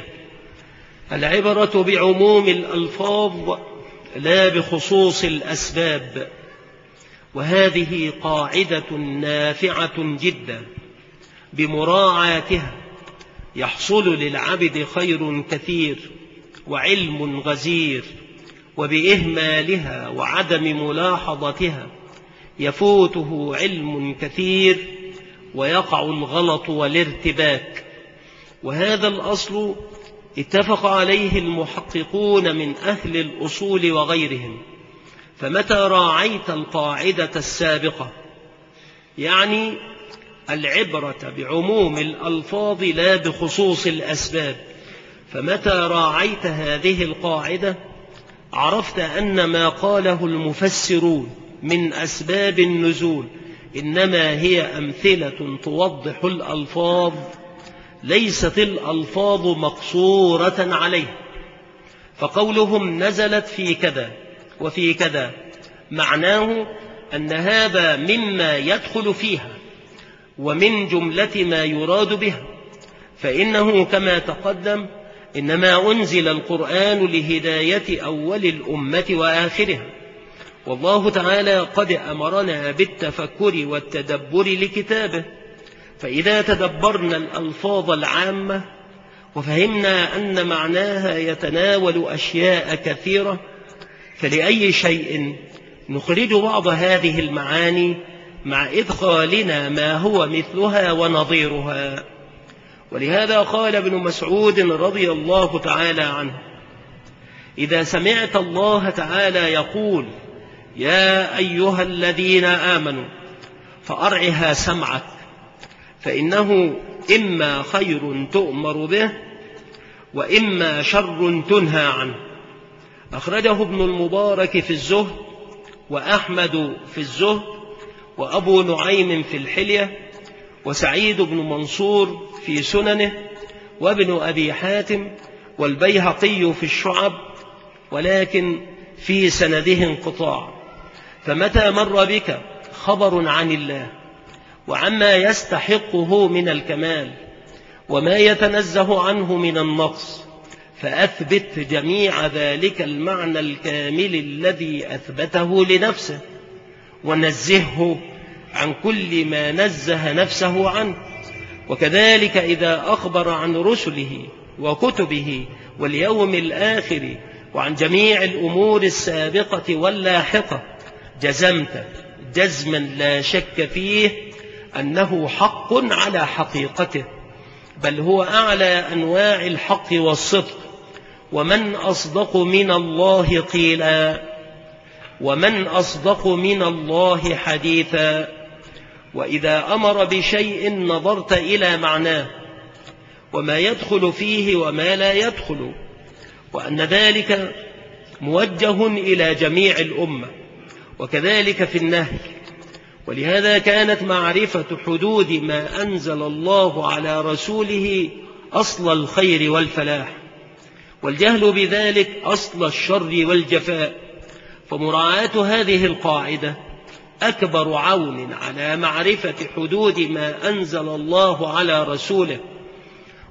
العبرة بعموم الألفاظ لا بخصوص الأسباب. وهذه قاعدة نافعة جدا، بمراعاتها يحصل للعبد خير كثير وعلم غزير، وبإهمالها وعدم ملاحظتها يفوته علم كثير ويقع الغلط والارتباك. وهذا الأصل اتفق عليه المحققون من أهل الأصول وغيرهم. فمتى راعيت القاعدة السابقة، يعني العبرة بعموم الألفاظ لا بخصوص الأسباب، فمتى راعيت هذه القاعدة عرفت أن ما قاله المفسرون من أسباب النزول إنما هي أمثلة توضح الألفاظ، ليست الألفاظ مقصورة عليه. فقولهم نزلت في كذا وفي كذا معناه أن هذا مما يدخل فيها ومن جملة ما يراد بها، فإنه كما تقدم إنما أنزل القرآن لهداية أول الأمة وآخرها، والله تعالى قد أمرنا بالتفكر والتدبر لكتابه. فإذا تدبرنا الألفاظ العامة وفهمنا أن معناها يتناول أشياء كثيرة، فلأي شيء نخرج بعض هذه المعاني مع إدخالنا ما هو مثلها ونظيرها. ولهذا قال ابن مسعود رضي الله تعالى عنه: إذا سمعت الله تعالى يقول يا أيها الذين آمنوا فأرعها سمعك، فإنه إما خير تؤمر به وإما شر تنهى عنه. أخرجه ابن المبارك في الزهد، وأحمد في الزهد، وأبو نعيم في الحلية، وسعيد بن منصور في سننه، وابن أبي حاتم، والبيهقي في الشعب، ولكن في سنده انقطاع. فمتى مر بك خبر عن الله وعما يستحقه من الكمال وما يتنزه عنه من النقص، فأثبت جميع ذلك المعنى الكامل الذي أثبته لنفسه، ونزهه عن كل ما نزه نفسه عنه. وكذلك إذا أخبر عن رسله وكتبه واليوم الآخر وعن جميع الأمور السابقة واللاحقة، جزمت جزما لا شك فيه أنه حق على حقيقته، بل هو أعلى أنواع الحق والصدق. ومن أصدق من الله قيلا، ومن أصدق من الله حديثا. وإذا أمر بشيء نظرت إلى معناه وما يدخل فيه وما لا يدخل، وأن ذلك موجه إلى جميع الأمة، وكذلك في النهي. ولهذا كانت معرفة حدود ما أنزل الله على رسوله أصل الخير والفلاح، والجهل بذلك أصل الشر والجفاء. فمراعاة هذه القاعدة أكبر عون على معرفة حدود ما أنزل الله على رسوله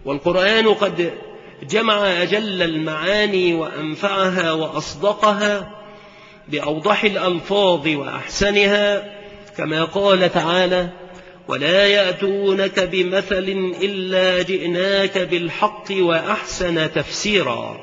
والقرآن قد جمع أجل المعاني وأنفعها وأصدقها بأوضح الألفاظ وأحسنها، كما قال تعالى: ولا يأتونك بمثل إلا جئناك بالحق وأحسن تفسيرا.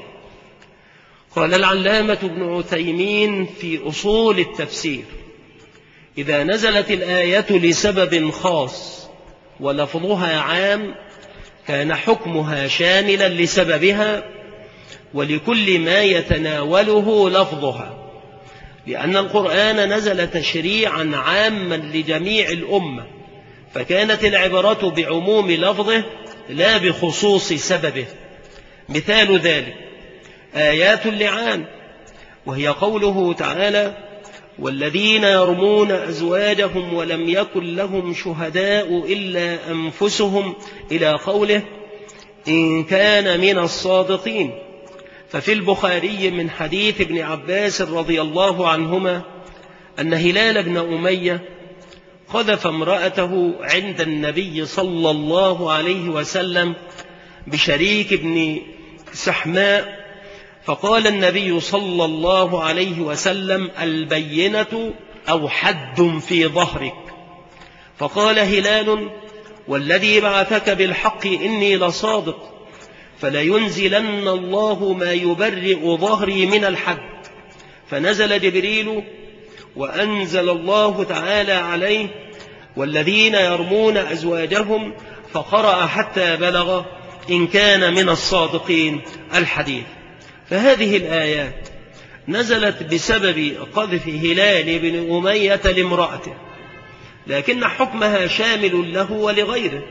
قال العلامة ابن عثيمين في أصول التفسير: إذا نزلت الآية لسبب خاص ولفظها عام كان حكمها شاملا لسببها ولكل ما يتناوله لفظها، لأن القرآن نزل تشريعا عاما لجميع الأمة، فكانت العبرة بعموم لفظه لا بخصوص سببه. مثال ذلك آيات اللعان، وهي قوله تعالى: والذين يرمون أزواجهم ولم يكن لهم شهداء إلا أنفسهم، إلى قوله: إن كان من الصادقين. ففي البخاري من حديث ابن عباس رضي الله عنهما أن هلال بن أمية قذف امرأته عند النبي صلى الله عليه وسلم بشريك بن سحماء، فقال النبي صلى الله عليه وسلم: البينة أو حد في ظهرك. فقال هلال: والذي بعثك بالحق إني لصادق، فلينزلن الله ما يبرئ ظهري من الحد. فنزل جبريل وأنزل الله تعالى عليه: والذين يرمون أزواجهم، فقرأ حتى بلغ إن كان من الصادقين الحديث. فهذه الآيات نزلت بسبب قذف هلال بن أمية لامرأته، لكن حكمها شامل له ولغيره،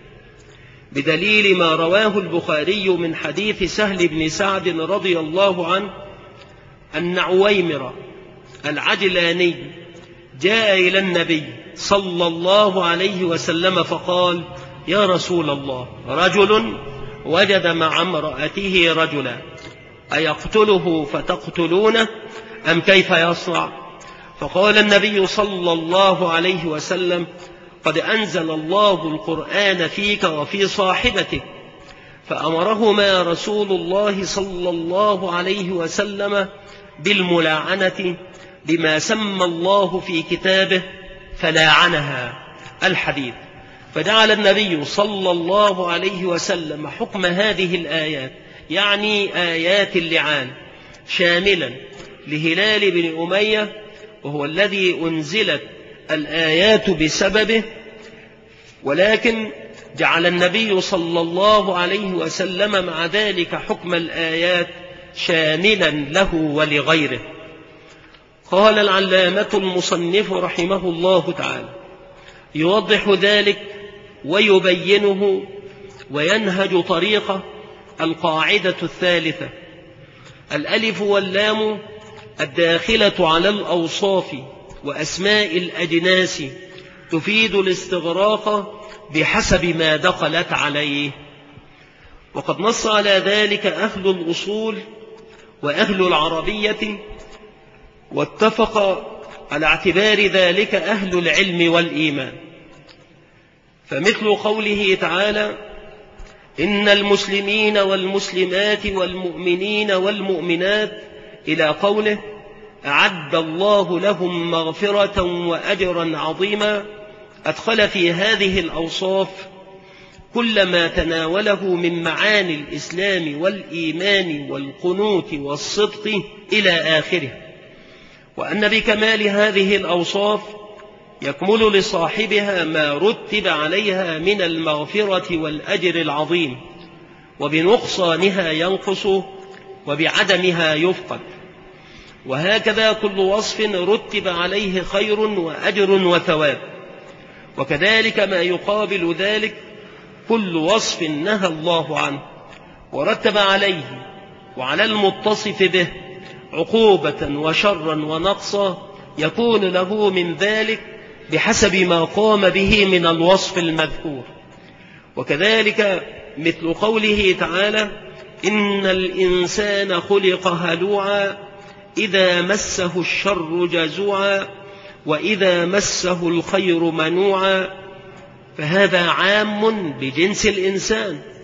بدليل ما رواه البخاري من حديث سهل بن سعد رضي الله عنه أن عويمر العجلاني جاء إلى النبي صلى الله عليه وسلم فقال: يا رسول الله، رجل وجد مع امرأته رجلا، أيقتله فتقتلونه أم كيف يصنع؟ فقال النبي صلى الله عليه وسلم: قد أنزل الله القرآن فيك وفي صاحبتك. فأمرهما رسول الله صلى الله عليه وسلم بالملاعنة بما سمى الله في كتابه فلاعنها الحديث. فجعل النبي صلى الله عليه وسلم حكم هذه الآيات، يعني آيات اللعان، شاملا لهلال بن أمية، وهو الذي أنزلت الآيات بسببه، ولكن جعل النبي صلى الله عليه وسلم مع ذلك حكم الآيات شاملا له ولغيره. قال العلامة المصنف رحمه الله تعالى: يوضح ذلك ويبينه وينهج طريقه القاعدة الثالثة: الألف واللام الداخلة على الأوصاف وأسماء الأجناس تفيد الاستغراق بحسب ما دخلت عليه. وقد نص على ذلك أهل الأصول وأهل العربية، واتفق على اعتبار ذلك أهل العلم والإيمان. فمثل قوله تعالى: إن المسلمين والمسلمات والمؤمنين والمؤمنات، إلى قوله: أعد الله لهم مغفرة وأجرا عظيما، أدخل في هذه الأوصاف كل ما تناوله من معاني الإسلام والإيمان والقنوت والصدق إلى آخره، وأن بكمال هذه الأوصاف يكمل لصاحبها ما رتب عليها من المغفرة والأجر العظيم، وبنقصانها ينقص وبعدمها يفقد. وهكذا كل وصف رتب عليه خير وأجر وثواب، وكذلك ما يقابل ذلك كل وصف نهى الله عنه ورتب عليه وعلى المتصف به عقوبة وشرا ونقصا، يكون له من ذلك بحسب ما قام به من الوصف المذكور. وكذلك مثل قوله تعالى: إن الإنسان خلق هلوعا إذا مسه الشر جزوعا وإذا مسه الخير منوعا. فهذا عام بجنس الإنسان،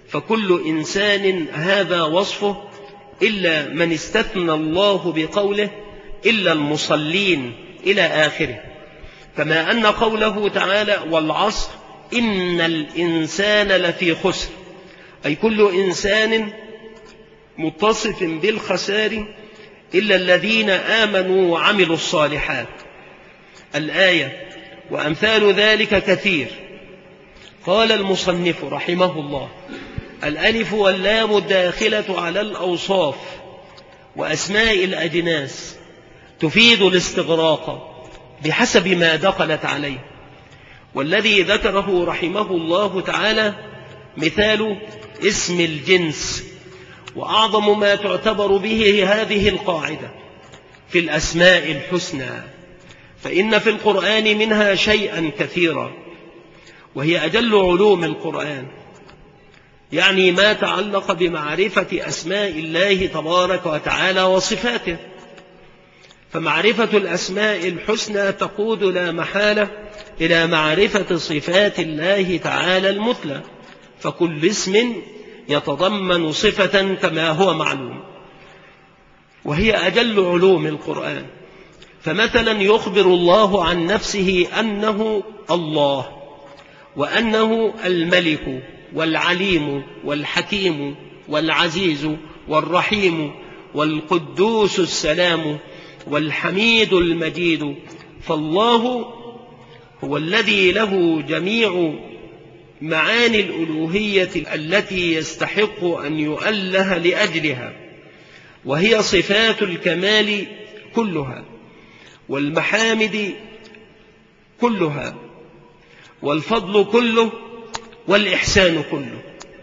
فكل إنسان هذا وصفه إلا من استثنى الله بقوله إلا المصلين إلى آخره. كما أن قوله تعالى والعصر إن الإنسان لفي خسر، أي كل إنسان متصف بالخسار إلا الذين آمنوا وعملوا الصالحات. الآية وأمثال ذلك كثير. قال المصنف رحمه الله: الألف واللام الداخلة على الأوصاف وأسماء الأجناس تفيد الاستغراق بحسب ما دخلت عليه، والذي ذكره رحمه الله تعالى مثال اسم الجنس، وأعظم ما تعتبر به هذه القاعدة في الأسماء الحسنى، فإن في القرآن منها شيئا كثيرا، وهي أجل علوم القرآن، يعني ما تعلق بمعرفة أسماء الله تبارك وتعالى وصفاته. فمعرفة الأسماء الحسنى تقود لا محالة إلى معرفة صفات الله تعالى المثلى، فكل اسم يتضمن صفة كما هو معلوم، وهي أجل علوم القرآن. فمثلا يخبر الله عن نفسه أنه الله، وأنه الملك والعليم والحكيم والعزيز والرحيم والقدوس السلام والحميد المجيد. فالله هو الذي له جميع معاني الألوهية التي يستحق أن يؤله لأجلها، وهي صفات الكمال كلها والمحامد كلها والفضل كله والإحسان كله،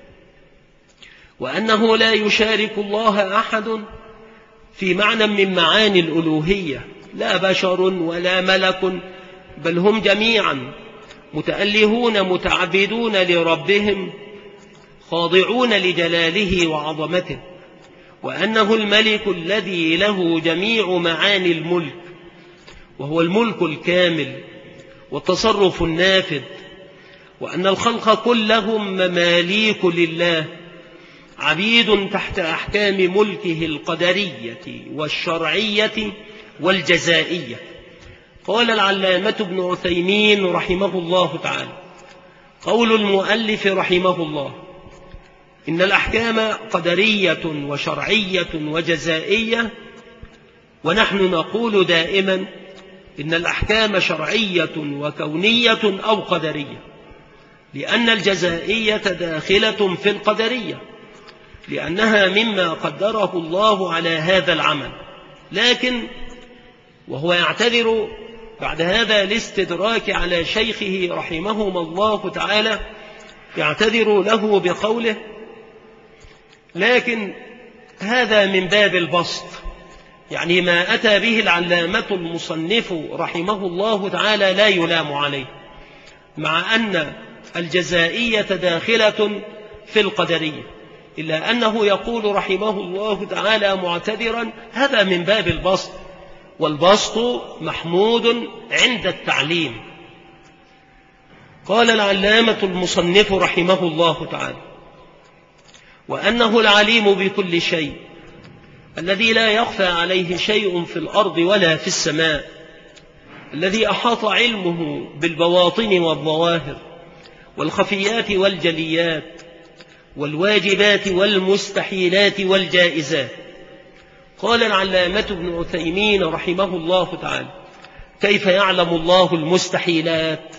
وأنه لا يشارك الله أحد في معنى من معاني الألوهية، لا بشر ولا ملك، بل هم جميعا متألهون متعبدون لربهم خاضعون لجلاله وعظمته، وأنه الملك الذي له جميع معاني الملك، وهو الملك الكامل والتصرف النافذ، وأن الخلق كلهم مماليك لله عبيد تحت أحكام ملكه القدرية والشرعية والجزائية. قال العلامة ابن عثيمين رحمه الله تعالى: قول المؤلف رحمه الله: إن الأحكام قدرية وشرعية وجزائية، ونحن نقول دائما إن الأحكام شرعية وكونية أو قدرية، لأن الجزائية داخلة في القدرية، لأنها مما قدره الله على هذا العمل. لكن وهو يعتذر بعد هذا الاستدراك على شيخه رحمهما الله تعالى، يعتذر له بقوله: لكن هذا من باب البسط، يعني ما أتى به العلامة المصنف رحمه الله تعالى لا يلام عليه، مع أن الجزائية داخلة في القدرية، إلا أنه يقول رحمه الله تعالى معتذرا: هذا من باب البسط، والبسط محمود عند التعليم. قال العلامة المصنف رحمه الله تعالى: وأنه العليم بكل شيء الذي لا يخفى عليه شيء في الأرض ولا في السماء، الذي أحاط علمه بالبواطن والظواهر والخفيات والجليات والواجبات والمستحيلات والجائزات. قال العلامة ابن عثيمين رحمه الله تعالى: كيف يعلم الله المستحيلات؟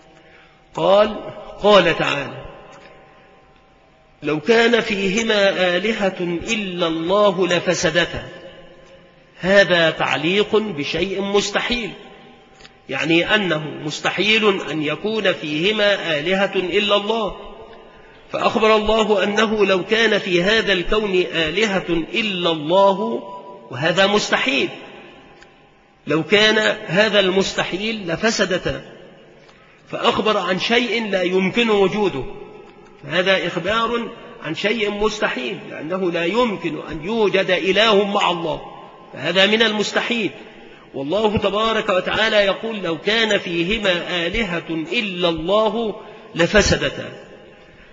قال تعالى: لو كان فيهما آلهة إلا الله لفسدتا. هذا تعليق بشيء مستحيل، يعني أنه مستحيل أن يكون فيهما آلهة إلا الله، فأخبر الله أنه لو كان في هذا الكون آلهة إلا الله، وهذا مستحيل، لو كان هذا المستحيل لفسدتا، فأخبر عن شيء لا يمكن وجوده، هذا إخبار عن شيء مستحيل، لأنه لا يمكن أن يوجد إله مع الله، فهذا من المستحيل. والله تبارك وتعالى يقول: لو كان فيهما آلهة إلا الله لفسدتا.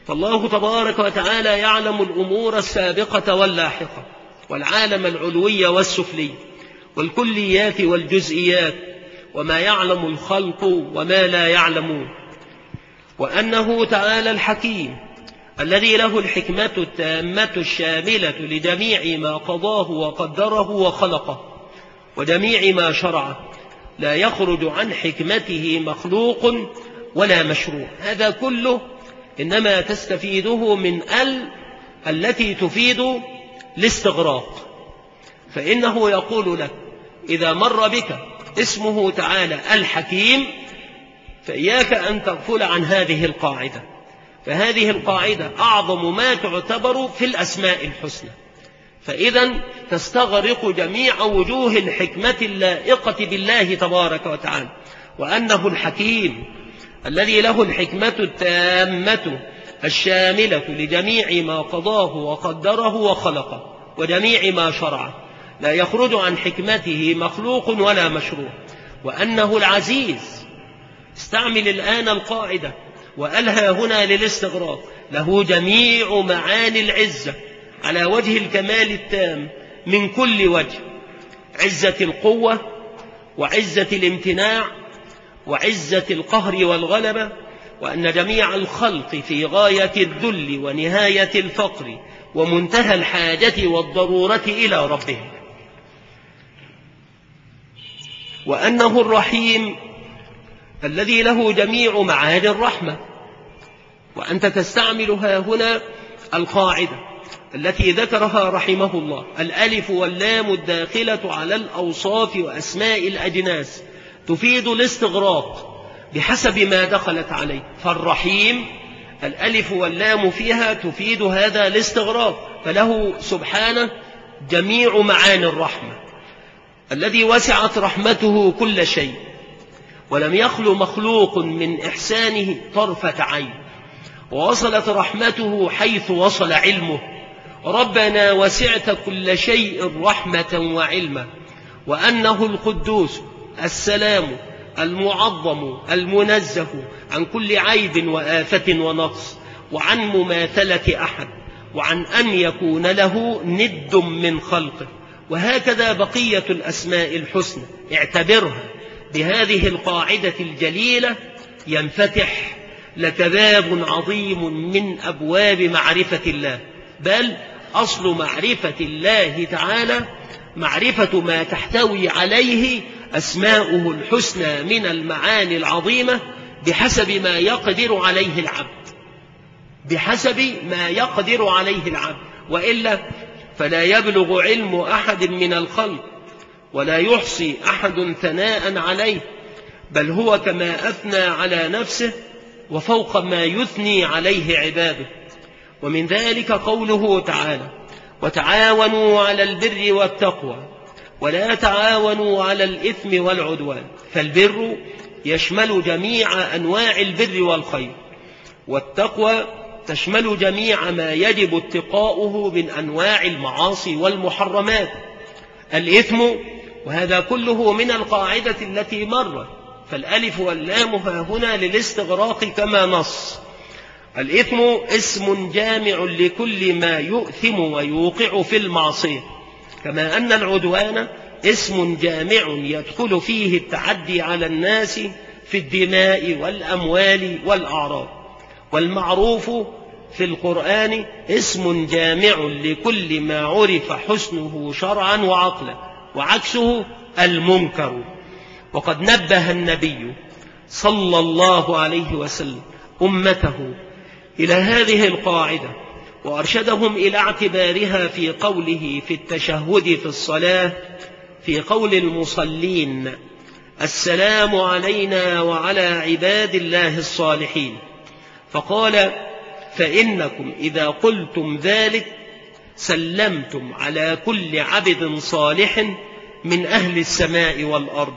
فالله تبارك وتعالى يعلم الأمور السابقة واللاحقة، والعالم العلوي والسفلي، والكليات والجزئيات، وما يعلم الخلق وما لا يعلمون. وأنه تعالى الحكيم الذي له الحكمة التامة الشاملة لجميع ما قضاه وقدره وخلقه وجميع ما شرعه، لا يخرج عن حكمته مخلوق ولا مشروع. هذا كله إنما تستفيده من التي تفيد الاستغراق. فإنه يقول لك إذا مر بك اسمه تعالى الحكيم فإياك أن تغفل عن هذه القاعدة، فهذه القاعدة أعظم ما تعتبر في الأسماء الحسنى، فإذا تستغرق جميع وجوه الحكمة اللائقة بالله تبارك وتعالى، وأنه الحكيم الذي له الحكمة التامة الشاملة لجميع ما قضاه وقدره وخلقه وجميع ما شرعه، لا يخرج عن حكمته مخلوق ولا مشروع. وأنه العزيز، استعمل الآن القاعدة وألها هنا للاستغراق، له جميع معاني العزة على وجه الكمال التام من كل وجه، عزة القوة وعزة الامتناع وعزة القهر والغلبة، وأن جميع الخلق في غاية الذل ونهاية الفقر ومنتهى الحاجة والضرورة إلى ربهم. وأنه الرحيم الذي له جميع معاني الرحمة. وأنت تستعملها هنا القاعدة التي ذكرها رحمه الله، الألف واللام الداخلة على الأوصاف وأسماء الأجناس تفيد الاستغراق بحسب ما دخلت عليه. فالرحيم الألف واللام فيها تفيد هذا الاستغراق، فله سبحانه جميع معاني الرحمة، الذي وسعت رحمته كل شيء، ولم يخلو مخلوق من إحسانه طرفة عين، ووصلت رحمته حيث وصل علمه. ربنا وسعت كل شيء رحمة وعلما. وأنه القدوس السلام المعظم المنزه عن كل عيب وآفة ونقص، وعن مماثلة أحد، وعن أن يكون له ند من خلقه. وهكذا بقية الأسماء الحسنى، اعتبرها بهذه القاعدة الجليلة ينفتح لك باب عظيم من أبواب معرفة الله. بل أصل معرفة الله تعالى معرفة ما تحتوي عليه أسماؤه الحسنى من المعاني العظيمة بحسب ما يقدر عليه العبد، بحسب ما يقدر عليه العبد، وإلا فلا يبلغ علم أحد من الخلق ولا يحصي أحد ثناء عليه، بل هو كما أثنى على نفسه وفوق ما يثني عليه عباده. ومن ذلك قوله تعالى: وتعاونوا على البر والتقوى ولا تعاونوا على الإثم والعدوان. فالبر يشمل جميع أنواع البر والخير، والتقوى تشمل جميع ما يجب اتقاؤه من أنواع المعاصي والمحرمات. الإثم، وهذا كله من القاعدة التي مرت، فالألف واللام هنا للاستغراق كما نص. الإثم اسم جامع لكل ما يؤثم ويوقع في المعصية، كما أن العدوان اسم جامع يدخل فيه التعدي على الناس في الدماء والأموال والأعراض. والمعروف في القرآن اسم جامع لكل ما عرف حسنه شرعا وعقلا، وعكسه المنكر. وقد نبه النبي صلى الله عليه وسلم أمته إلى هذه القاعدة، وأرشدهم إلى اعتبارها في قوله في التشهد في الصلاة، في قول المصلين: السلام علينا وعلى عباد الله الصالحين. فقال: فإنكم إذا قلتم ذلك سلمتم على كل عبد صالح من أهل السماء والأرض.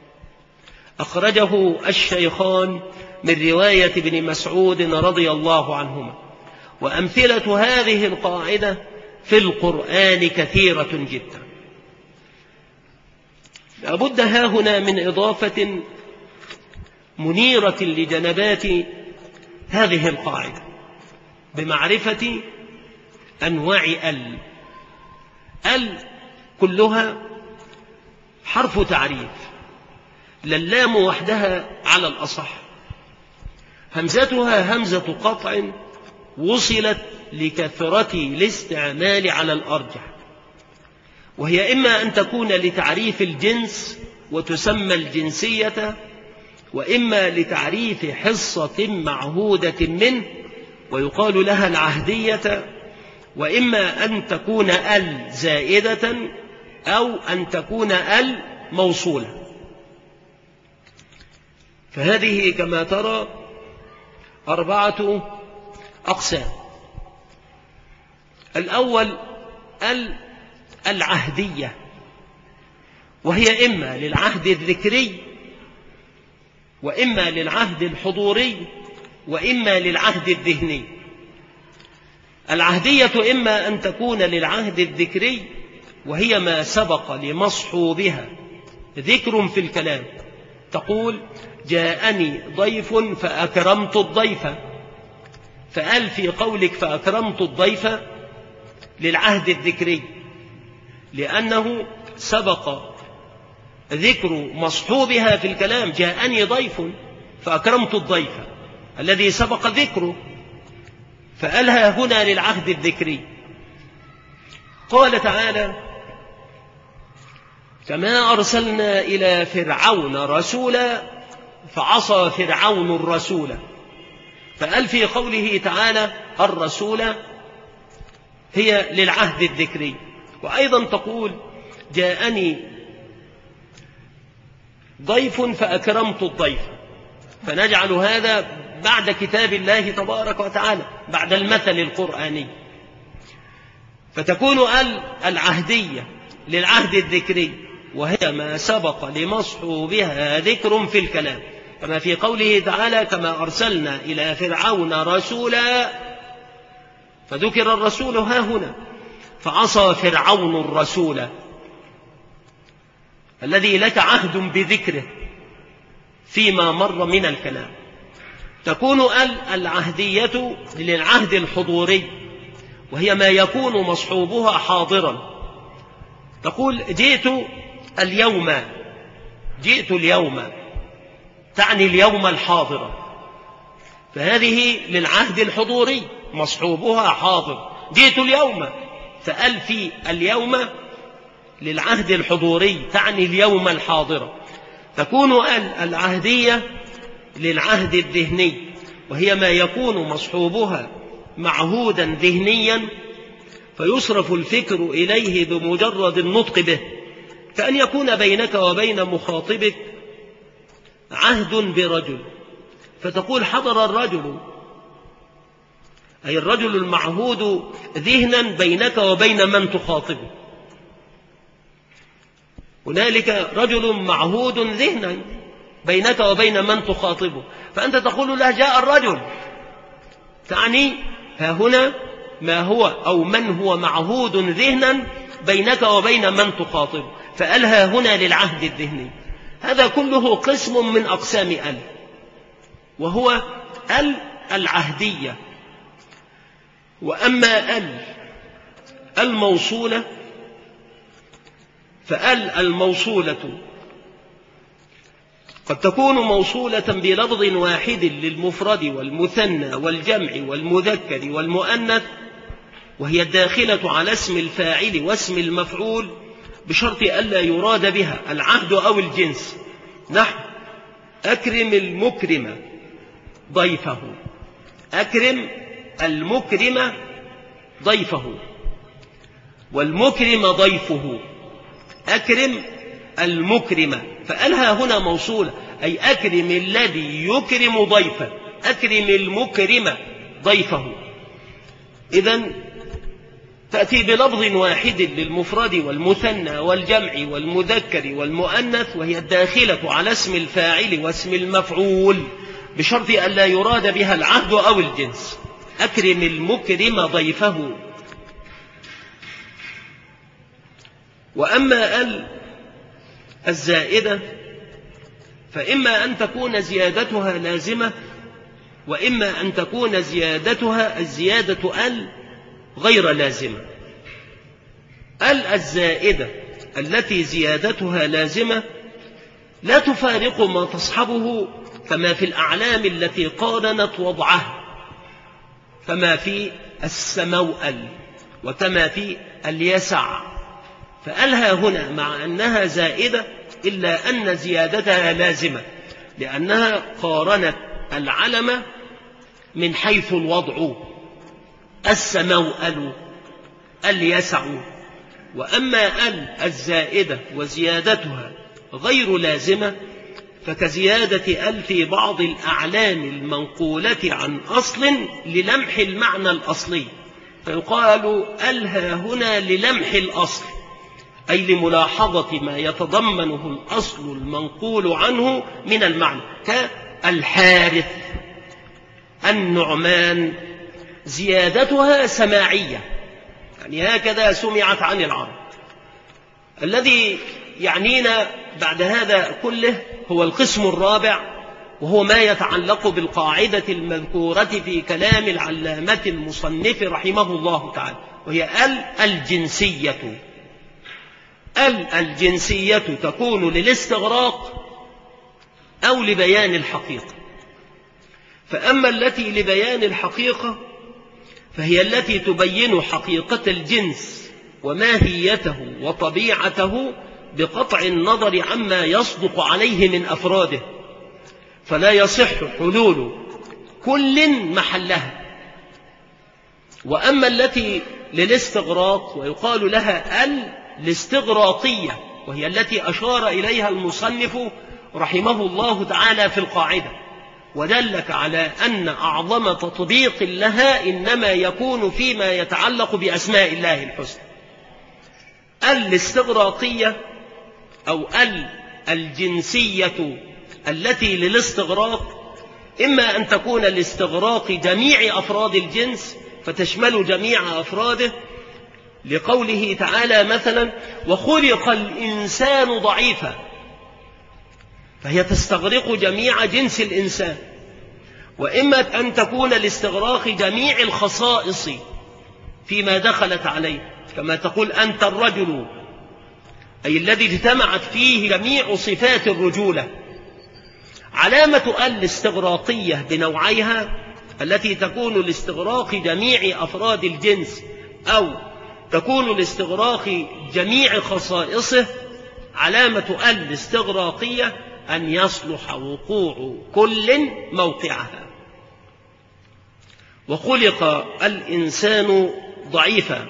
أخرجه الشيخان من رواية ابن مسعود رضي الله عنهما. وأمثلة هذه القاعدة في القرآن كثيرة جدا. لابد هاهنا من إضافة منيرة لجنبات هذه القاعدة، بمعرفة أنواع ال كلها حرف تعريف، للام وحدها على الأصح، همزتها همزة قطع وصلت لكثرة الاستعمال على الأرجح، وهي إما أن تكون لتعريف الجنس وتسمى الجنسية، وإما لتعريف حصة معهودة منه ويقال لها العهدية، وإما أن تكون زائدة أو أن تكون موصولة. فهذه كما ترى 4 أقسام. الأول العهدية، وهي إما للعهد الذكري وإما للعهد الحضوري وإما للعهد الذهني. العهدية إما أن تكون للعهد الذكري، وهي ما سبق لمصحوبها ذكر في الكلام، تقول جاءني ضيف فأكرمت الضيف، فقال في قولك فأكرمت الضيف للعهد الذكري، لأنه سبق ذكر مصحوبها في الكلام، جاءني ضيف فأكرمت الضيف الذي سبق ذكره، فقالها هنا للعهد الذكري. قال تعالى كما أرسلنا إلى فرعون رسولا فعصى فرعون الرسول، فقال في قوله تعالى الرسول هي للعهد الذكري. وأيضا تقول جاءني ضيف فأكرمت الضيف، فنجعل هذا بعد كتاب الله تبارك وتعالى، بعد المثل القرآني، فتكون العهدية للعهد الذكري، وهي ما سبق لمصحوبها ذكر في الكلام، كما في قوله تعالى كما أرسلنا إلى فرعون رسولا، فذكر الرسول ها هنا، فعصى فرعون الرسول الذي لك عهد بذكره فيما مر من الكلام. تكون العهدية للعهد الحضوري، وهي ما يكون مصحوبها حاضرا، تقول جئت اليوم تعني اليوم الحاضر، فهذه للعهد الحضوري مصحوبها حاضر، جئت اليوم، فقال في اليوم للعهد الحضوري تعني اليوم الحاضر. تكون العهدية للعهد الذهني، وهي ما يكون مصحوبها معهودا ذهنيا فيصرف الفكر إليه بمجرد النطق به، كأن يكون بينك وبين مخاطبك عهد برجل، فتقول حضر الرجل، أي الرجل المعهود ذهنا بينك وبين من تخاطبه. هنالك رجل معهود ذهنا بينك وبين من تخاطبه، فأنت تقول له جاء الرجل، تعني ها هنا ما هو أو من هو معهود ذهنا بينك وبين من تخاطبه، فألها هنا للعهد الذهني. هذا كله قسم من أقسام وهو العهدية. وأما الموصولة، الموصولة قد تكون موصولة بلفظ واحد للمفرد والمثنى والجمع والمذكر والمؤنث، وهي الداخلة على اسم الفاعل واسم المفعول بشرط ألا يراد بها العهد أو الجنس، نحو أكرم المكرم ضيفه، أكرم المكرم ضيفه، والمكرم ضيفه، أكرم المكرم، فقالها هنا موصولة، أي أكرم الذي يكرم ضيفه، أكرم المكرم ضيفه. إذن تأتي بلفظ واحد للمفرد والمثنى والجمع والمذكر والمؤنث، وهي الداخلة على اسم الفاعل واسم المفعول بشرط أن لا يراد بها العهد أو الجنس، أكرم المكرم ضيفه. وأما الزائدة فإما أن تكون زيادتها لازمة وإما أن تكون زيادتها الزيادة ال غير لازمة. ال الزائدة التي زيادتها لازمة لا تفارق ما تصحبه، كما في الأعلام التي قارنت وضعها، كما في السموأل وكما في اليسع. فألها هنا مع أنها زائدة إلا أن زيادتها لازمة، لأنها قارنت العلم من حيث الوضع، السموأل اليسع. وأما الزائدة وزيادتها غير لازمة فكزيادة ال في بعض الأعلام المنقولة عن أصل للمح المعنى الأصلي، فيقال ألها هنا للمح الأصل، أي لملاحظة ما يتضمنه الأصل المنقول عنه من المعنى، كالحارث، النعمان، زيادتها سماعية، يعني هكذا سمعت عن العرب. الذي يعنينا بعد هذا كله هو القسم الرابع، وهو ما يتعلق بالقاعدة المذكورة في كلام العلامة المصنف رحمه الله تعالى، وهي الجنسية. الجنسية تكون للاستغراق أو لبيان الحقيقة. فأما التي لبيان الحقيقة فهي التي تبين حقيقة الجنس وماهيته وطبيعته بقطع النظر عما يصدق عليه من أفراده، فلا يصح حلول كل محلها. وأما التي للاستغراق ويقال لها الاستغراقية، وهي التي أشار إليها المصنف رحمه الله تعالى في القاعدة، ودلك على أن أعظم تطبيق لها إنما يكون فيما يتعلق بأسماء الله الحسنى. الاستغراقية أو الجنسية التي للاستغراق إما أن تكون لاستغراق جميع أفراد الجنس فتشمل جميع أفراده، لقوله تعالى مثلا وخلق الإنسان ضعيفا، فهي تستغرق جميع جنس الإنسان. وإما أن تكون لاستغراق جميع الخصائص فيما دخلت عليه، كما تقول أنت الرجل، أي الذي اجتمعت فيه جميع صفات الرجولة. علامة الاستغراقية بنوعيها التي تكون لاستغراق جميع أفراد الجنس أو تكون لاستغراق جميع خصائصه، علامة الاستغراقية أن يصلح وقوع كل موقعها. وخلق الإنسان ضعيفا،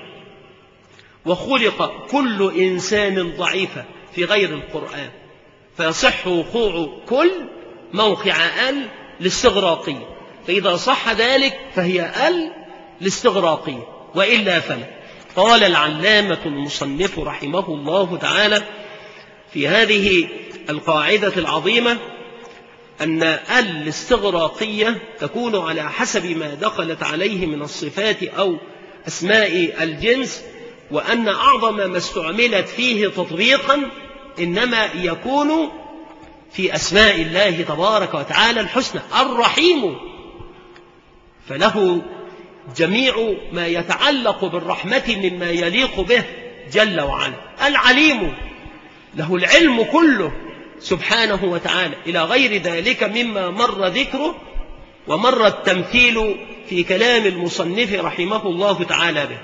وخلق كل إنسان ضعيفا في غير القرآن، فيصح وقوع كل موقع الاستغراقية. فإذا صح ذلك فهي الاستغراقية، وإلا فلا. قال العلامة المصنف رحمه الله تعالى في هذه القاعدة العظيمة أن الاستغراقية تكون على حسب ما دخلت عليه من الصفات أو أسماء الجنس، وأن أعظم ما استعملت فيه تطبيقا إنما يكون في أسماء الله تبارك وتعالى الحسنى. الرحيم فله جميع ما يتعلق بالرحمة مما يليق به جل وعلا. العليم له العلم كله سبحانه وتعالى، إلى غير ذلك مما مر ذكره ومر التمثيل في كلام المصنف رحمه الله تعالى به.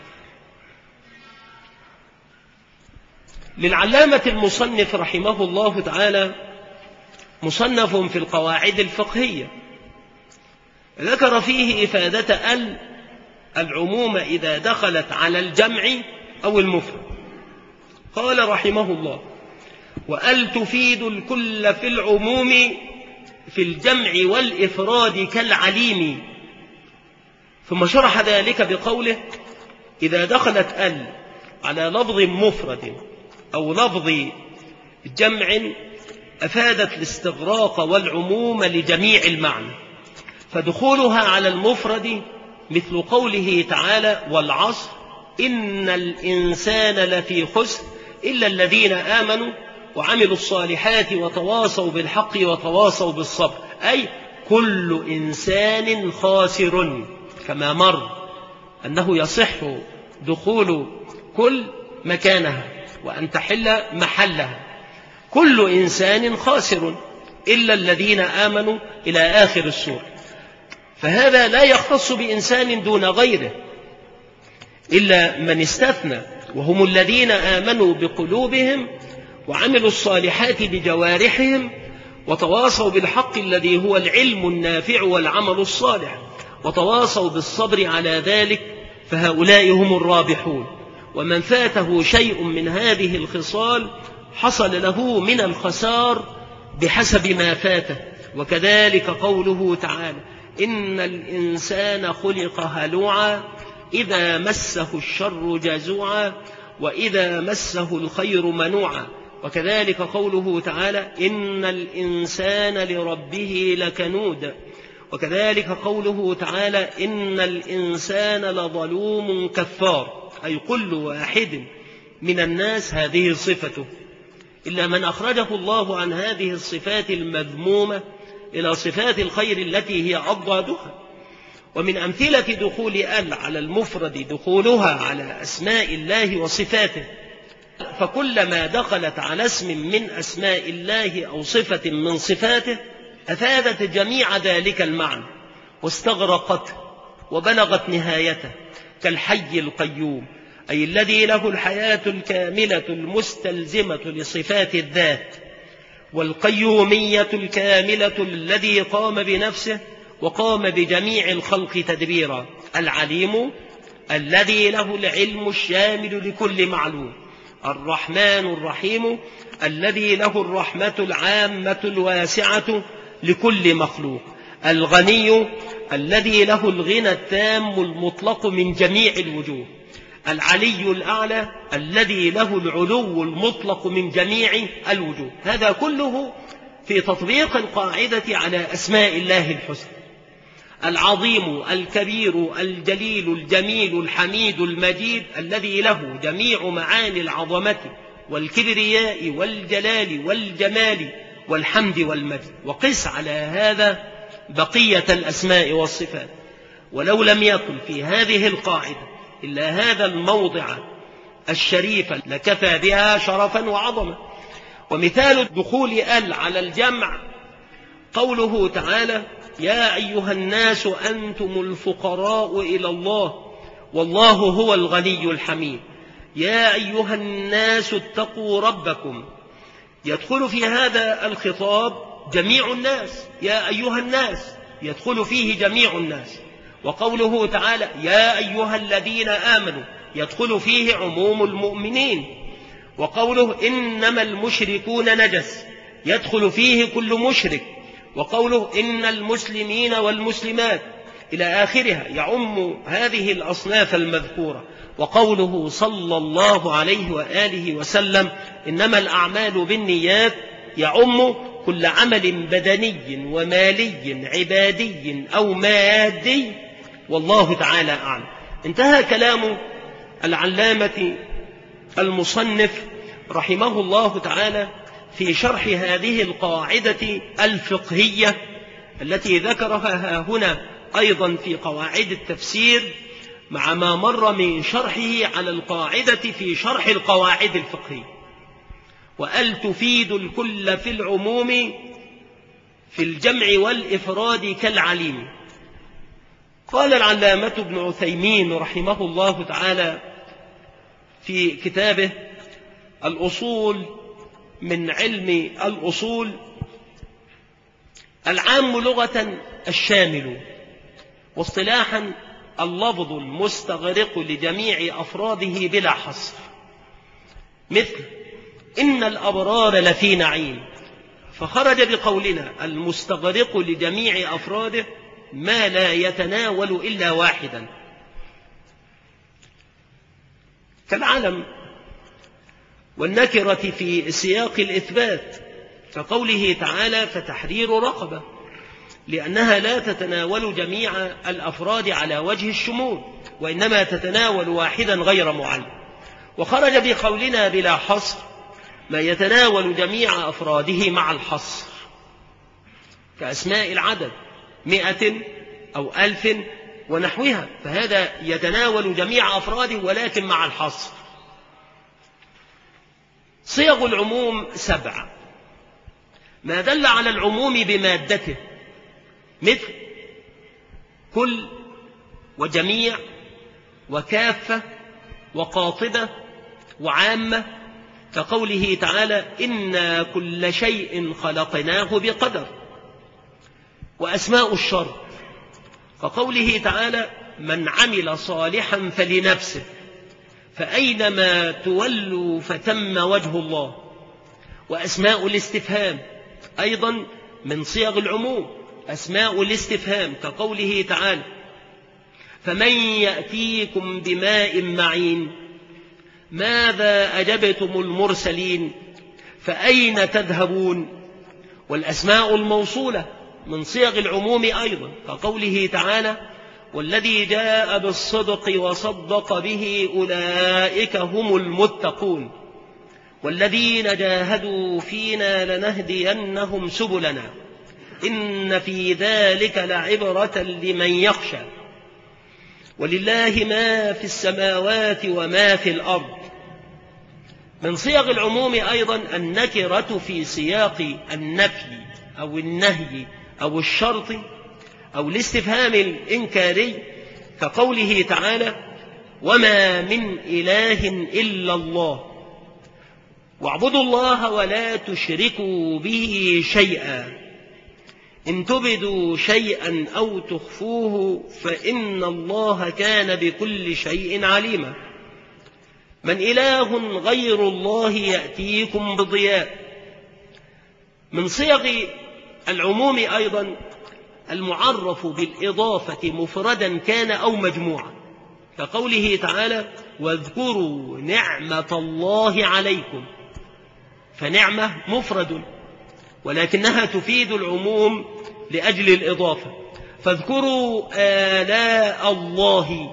للعلامة المصنف رحمه الله تعالى مصنف في القواعد الفقهية ذكر فيه إفادة العموم إذا دخلت على الجمع أو المفرد. قال رحمه الله وأل تفيد الكل في العموم في الجمع والإفراد كالعليم. ثم شرح ذلك بقوله إذا دخلت على لفظ مفرد أو لفظ جمع أفادت الاستغراق والعموم لجميع المعنى، فدخولها على المفرد مثل قوله تعالى والعصر إن الإنسان لفي خسر إلا الذين آمنوا وعملوا الصالحات وتواصوا بالحق وتواصوا بالصبر، أي كل إنسان خاسر، كما مر أنه يصح دخول كل مكانها وأن تحل محلها. كل إنسان خاسر إلا الذين آمنوا إلى آخر السورة. فهذا لا يختص بإنسان دون غيره إلا من استثنى، وهم الذين آمنوا بقلوبهم وعملوا الصالحات بجوارحهم وتواصوا بالحق الذي هو العلم النافع والعمل الصالح وتواصوا بالصبر على ذلك، فهؤلاء هم الرابحون. ومن فاته شيء من هذه الخصال حصل له من الخسار بحسب ما فاته. وكذلك قوله تعالى: إن الإنسان خلق هلوعا إذا مسه الشر جزوعا وإذا مسه الخير منوعا. وكذلك قوله تعالى: إن الإنسان لربه لكنود. وكذلك قوله تعالى: إن الإنسان لظلوم كفار، أي كل واحد من الناس هذه صفته، إلا من أخرجه الله عن هذه الصفات المذمومة إلى صفات الخير التي هي أضدادها. ومن أمثلة دخول على المفرد دخولها على أسماء الله وصفاته، فكلما دخلت على اسم من أسماء الله أو صفة من صفاته أفادت جميع ذلك المعنى واستغرقته وبلغت نهايته، كالحي القيوم، أي الذي له الحياة الكاملة المستلزمة لصفات الذات، والقيومية الكاملة الذي قام بنفسه وقام بجميع الخلق تدبيرا، العليم الذي له العلم الشامل لكل معلوم، الرحمن الرحيم الذي له الرحمة العامة الواسعة لكل مخلوق، الغني الذي له الغنى التام المطلق من جميع الوجوه، العلي الأعلى الذي له العلو المطلق من جميع الوجوه. هذا كله في تطبيق القاعدة على أسماء الله الحسنى: العظيم الكبير الجليل الجميل الحميد المجيد، الذي له جميع معاني العظمة والكبرياء والجلال والجمال والحمد والمجد. وقس على هذا بقية الأسماء والصفات. ولو لم يكن في هذه القاعدة إلا هذا الموضع الشريف لكفى بها شرفا وعظمة. ومثال الدخول على الجمع قوله تعالى: يا أيها الناس أنتم الفقراء إلى الله والله هو الغني الحميد. يا أيها الناس اتقوا ربكم. يدخل في هذا الخطاب جميع الناس، يا أيها الناس يدخل فيه جميع الناس. وقوله تعالى: يا أيها الذين آمنوا يدخل فيه عموم المؤمنين. وقوله: إنما المشركون نجس يدخل فيه كل مشرك. وقوله: إن المسلمين والمسلمات إلى آخرها يعم هذه الأصناف المذكورة. وقوله صلى الله عليه وآله وسلم: إنما الأعمال بالنيات يعم كل عمل بدني ومالي عبادي أو مادي، والله تعالى أعلم. انتهى كلام العلامة المصنف رحمه الله تعالى في شرح هذه القاعدة الفقهية التي ذكرها هنا أيضا في قواعد التفسير، مع ما مر من شرحه على القاعدة في شرح القواعد الفقهية. وأل تفيد الكل في العموم في الجمع والإفراد كالعليم. قال العلامة ابن عثيمين رحمه الله تعالى في كتابه الأصول من علم الأصول: العام لغة الشامل، واصطلاحا اللفظ المستغرق لجميع أفراده بلا حصر، مثل إن الأبرار لفي نعيم، فخرج بقولنا المستغرق لجميع أفراده ما لا يتناول إلا واحدا، كالعلم والنكرة في سياق الإثبات، كقوله تعالى: فتحرير رقبة، لأنها لا تتناول جميع الأفراد على وجه الشمول، وإنما تتناول واحدا غير معلم. وخرج بقولنا بلا حصر ما يتناول جميع أفراده مع الحصر، كأسماء العدد 100 أو 1000 ونحوها، فهذا يتناول جميع أفراده ولكن مع الحصر. صيغ العموم 7، ما دل على العموم بمادته مثل كل وجميع وكافة وقاطبة وعامة، كقوله تعالى إنا كل شيء خلقناه بقدر. وأسماء الشرط كقوله تعالى من عمل صالحا فلنفسه فأينما تولوا فتم وجه الله. وأسماء الاستفهام أيضا من صيغ العموم، أسماء الاستفهام كقوله تعالى فمن يأتيكم بماء معين ماذا أجبتم المرسلين فأين تذهبون. والأسماء الموصولة من صيغ العموم أيضا كقوله تعالى والذي جاء بالصدق وصدق به أولئك هم المتقون والذين جاهدوا فينا لنهدينهم سبلنا إن في ذلك لعبرة لمن يخشى ولله ما في السماوات وما في الأرض. من صيغ العموم أيضا النكرة في سياق النفي أو النهي أو الشرط أو الاستفهام الإنكاري كقوله تعالى وما من إله إلا الله واعبدوا الله ولا تشركوا به شيئا إن تبدوا شيئا أو تخفوه فإن الله كان بكل شيء عليما. من إله غير الله يأتيكم بضياء. من صيغ العموم أيضا المعرف بالإضافة مفردا كان أو مجموعا كقوله تعالى واذكروا نعمة الله عليكم، فنعمة مفرد ولكنها تفيد العموم لأجل الإضافة. فاذكروا آلاء الله،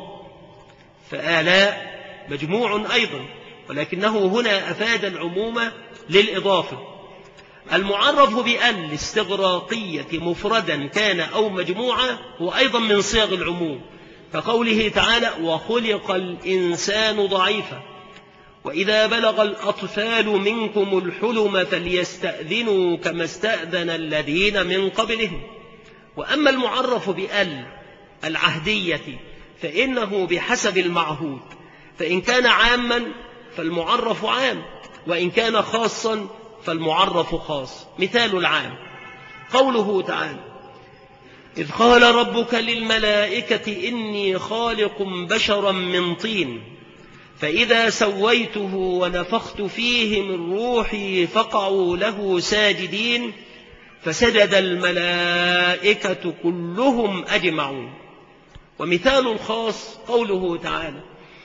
فآلاء مجموع أيضا ولكنه هنا أفاد العموم للإضافة. المعرف بأن الاستغراقية مفردا كان أو مجموعة هو أيضا من صيغ العموم كقوله تعالى وخلق الإنسان ضعيفا وإذا بلغ الأطفال منكم الحلم فليستأذنوا كما استأذن الذين من قبلهم. وأما المعرف بأل العهدية فإنه بحسب المعهود، فإن كان عاما فالمعرف عام وإن كان خاصا فالمعرف خاص. مثال العام قوله تعالى إذ قال ربك للملائكة إني خالق بشرا من طين فإذا سويته ونفخت فيه من روحي فقعوا له ساجدين فسجد الملائكة كلهم أجمعون. ومثال الخاص قوله تعالى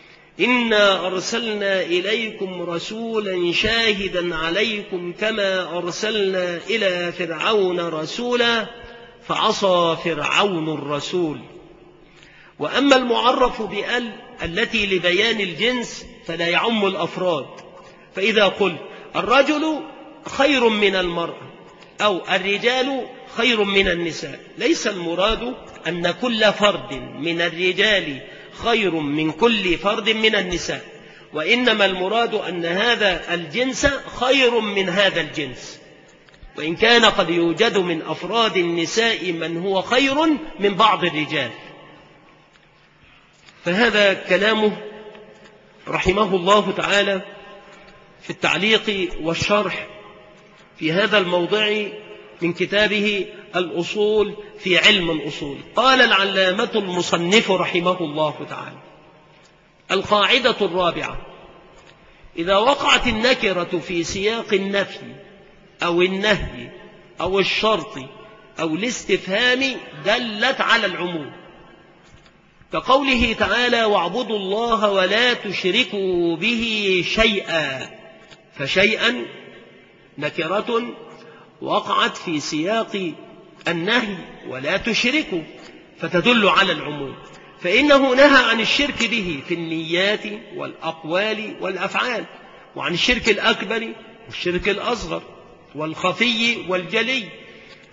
إنا أرسلنا إليكم رسولا شاهدا عليكم كما أرسلنا إلى فرعون رسولا فعصى فرعون الرسول. وأما المعرف بأل التي لبيان الجنس فلا يعم الأفراد، فإذا قلت الرجل خير من المرأة أو الرجال خير من النساء ليس المراد أن كل فرد من الرجال خير من كل فرد من النساء، وإنما المراد أن هذا الجنس خير من هذا الجنس، وإن كان قد يوجد من أفراد النساء من هو خير من بعض الرجال. فهذا كلامه رحمه الله تعالى في التعليق والشرح في هذا الموضع من كتابه الأصول في علم الأصول. قال العلامة المصنف رحمه الله تعالى القاعدة الرابعة إذا وقعت النكرة في سياق النفي أو النهي أو الشرط أو الاستفهام دلت على العموم كقوله تعالى واعبدوا الله ولا تشركوا به شيئا، فشيئا نكرة وقعت في سياق النهي ولا تشركوا فتدل على العموم، فإنه نهى عن الشرك به في النيات والأقوال والأفعال، وعن الشرك الأكبر والشرك الأصغر والخفي والجلي،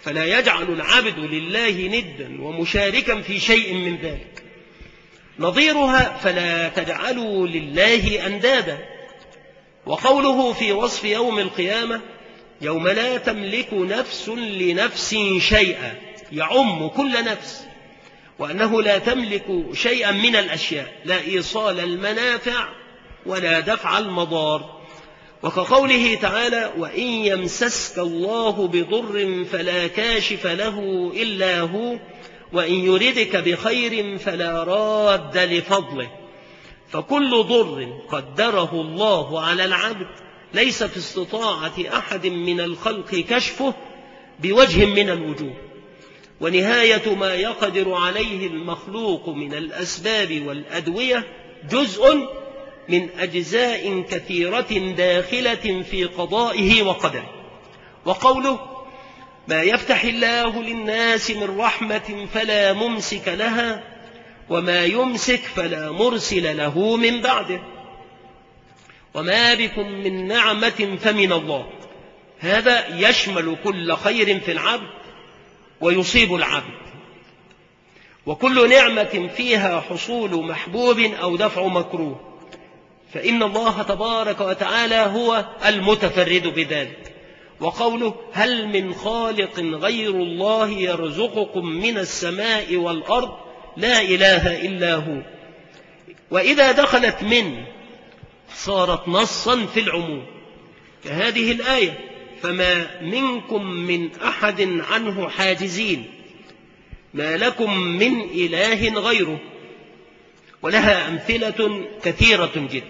فلا يجعل العبد لله ندا ومشاركا في شيء من ذلك. نظيرها فلا تجعلوا لله أندادا. وقوله في وصف يوم القيامة يوم لا تملك نفس لنفس شيئا يعم كل نفس، وأنه لا تملك شيئا من الأشياء، لا إيصال المنافع ولا دفع المضار. وكقوله تعالى وإن يمسسك الله بضر فلا كاشف له إلا هو وإن يردك بخير فلا راد لفضله. فكل ضر قدره الله على العبد ليس في استطاعة أحد من الخلق كشفه بوجه من الوجوه. ونهاية ما يقدر عليه المخلوق من الأسباب والأدوية جزء من أجزاء كثيرة داخلة في قضائه وقدره. وقوله ما يفتح الله للناس من رحمة فلا ممسك لها وما يمسك فلا مرسل له من بعده وما بكم من نعمة فمن الله. هذا يشمل كل خير في العبد ويصيب العبد، وكل نعمة فيها حصول محبوب أو دفع مكروه، فإن الله تبارك وتعالى هو المتفرد بذلك. وقوله هل من خالق غير الله يرزقكم من السماء والأرض لا إله إلا هو. وإذا دخلت من صارت نصا في العموم كهذه الآية فما منكم من أحد عنه حاجزين ما لكم من إله غيره. ولها أمثلة كثيرة جدا.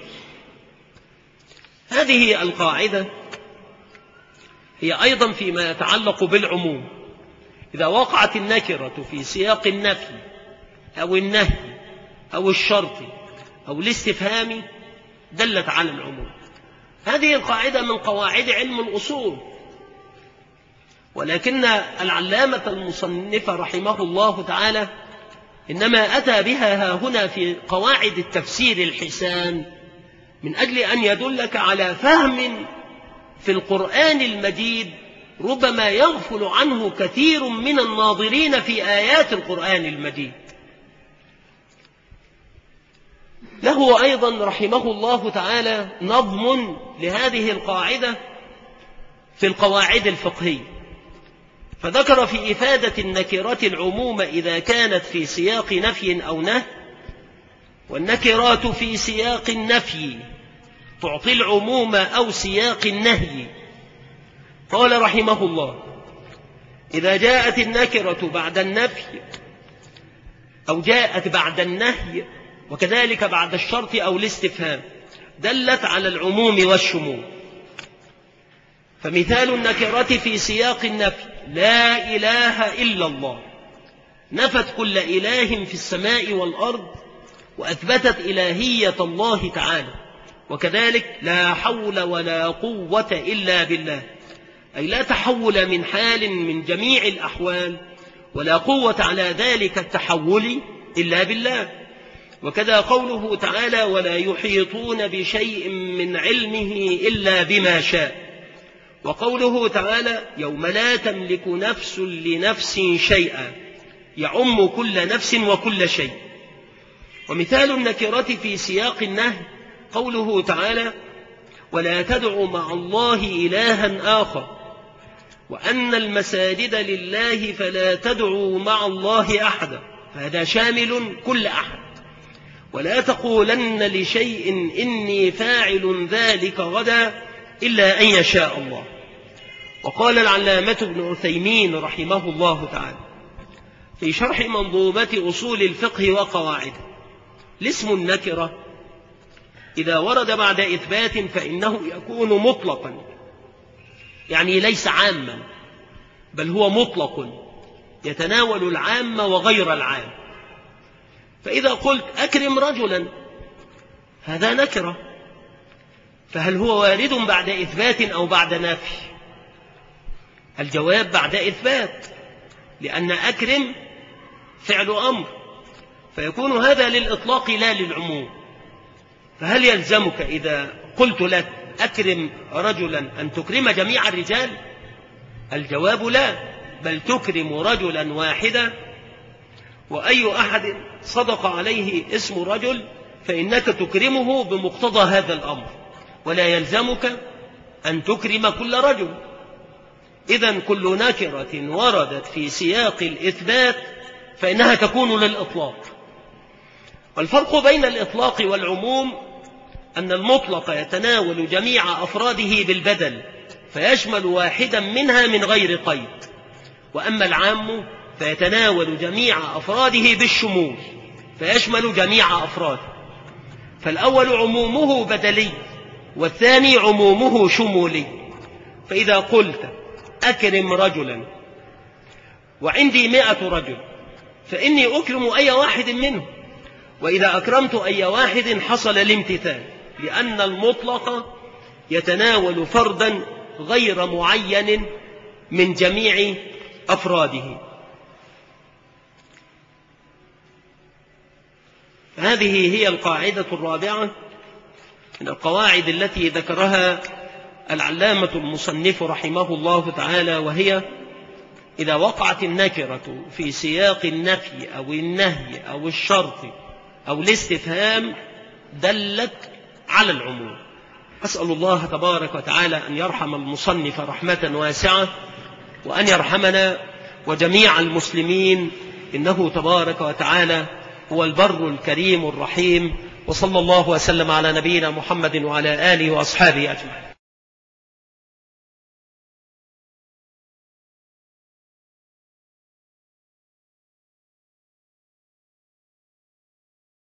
هذه القاعدة هي أيضا فيما يتعلق بالعموم. إذا وقعت النكرة في سياق النفي أو النهي أو الشرط أو الاستفهام دلت على العموم. هذه القاعدة من قواعد علم الأصول، ولكن العلامة المصنف رحمه الله تعالى إنما أتى بها هنا في قواعد التفسير الحسان من أجل أن يدلك على فهم في القرآن المجيد ربما يغفل عنه كثير من الناظرين في آيات القرآن المجيد. له أيضا رحمه الله تعالى نظم لهذه القاعدة في القواعد الفقهية، فذكر في إفادة النكرة العموم إذا كانت في سياق نفي أو نهي، والنكرات في سياق النفي تعطي العموم أو سياق النهي. قال رحمه الله إذا جاءت النكرة بعد النفي أو جاءت بعد النهي وكذلك بعد الشرط أو الاستفهام دلت على العموم والشمول. فمثال النكرة في سياق النفي لا إله إلا الله نفت كل إله في السماء والأرض وأثبتت إلهية الله تعالى. وكذلك لا حول ولا قوة إلا بالله، أي لا تحول من حال من جميع الأحوال ولا قوة على ذلك التحول إلا بالله. وكذا قوله تعالى ولا يحيطون بشيء من علمه إلا بما شاء. وقوله تعالى يوم لا تملك نفس لنفس شيئا يعم كل نفس وكل شيء. ومثال النكرة في سياق النهي قوله تعالى ولا تدعوا مع الله إلها آخر وأن المساجد لله فلا تدعوا مع الله أحدا، فهذا شامل كل أحد. ولا تقولن لشيء إني فاعل ذلك غدا إلا أن يشاء الله. وقال العلامة ابن عثيمين رحمه الله تعالى في شرح منظومة أصول الفقه وقواعده الاسم النكرة إذا ورد بعد إثبات فإنه يكون مطلقا، يعني ليس عاما بل هو مطلق يتناول العام وغير العام. فإذا قلت أكرم رجلا هذا نكرة، فهل هو وارد بعد إثبات أو بعد نفي؟ الجواب بعد إثبات، لأن أكرم فعل أمر فيكون هذا للإطلاق لا للعموم. فهل يلزمك إذا قلت لك أكرم رجلا أن تكرم جميع الرجال؟ الجواب لا، بل تكرم رجلا واحدا، وأي أحد صدق عليه اسم رجل فإنك تكرمه بمقتضى هذا الأمر، ولا يلزمك أن تكرم كل رجل. إذن كل نكرة وردت في سياق الإثبات فإنها تكون للإطلاق. والفرق بين الإطلاق والعموم أن المطلق يتناول جميع أفراده بالبدل فيشمل واحدا منها من غير قيد، وأما العام فيتناول جميع أفراده بالشمول فيشمل جميع أفراده. فالأول عمومه بدلي والثاني عمومه شمولي. فإذا قلت أكرم رجلا وعندي 100 رجل فإني أكرم أي واحد منهم، وإذا أكرمت أي واحد حصل الامتثال، لأن المطلق يتناول فردا غير معين من جميع أفراده. هذه هي القاعدة الرابعة من القواعد التي ذكرها العلامة المصنف رحمه الله تعالى، وهي إذا وقعت النكرة في سياق النفي أو النهي أو الشرط أو الاستفهام دلت على العموم. أسأل الله تبارك وتعالى أن يرحم المصنف رحمة واسعة، وأن يرحمنا وجميع المسلمين، إنه تبارك وتعالى هو البر الكريم الرحيم. وصلى الله وسلم على نبينا محمد وعلى آله وأصحابه أجمعين.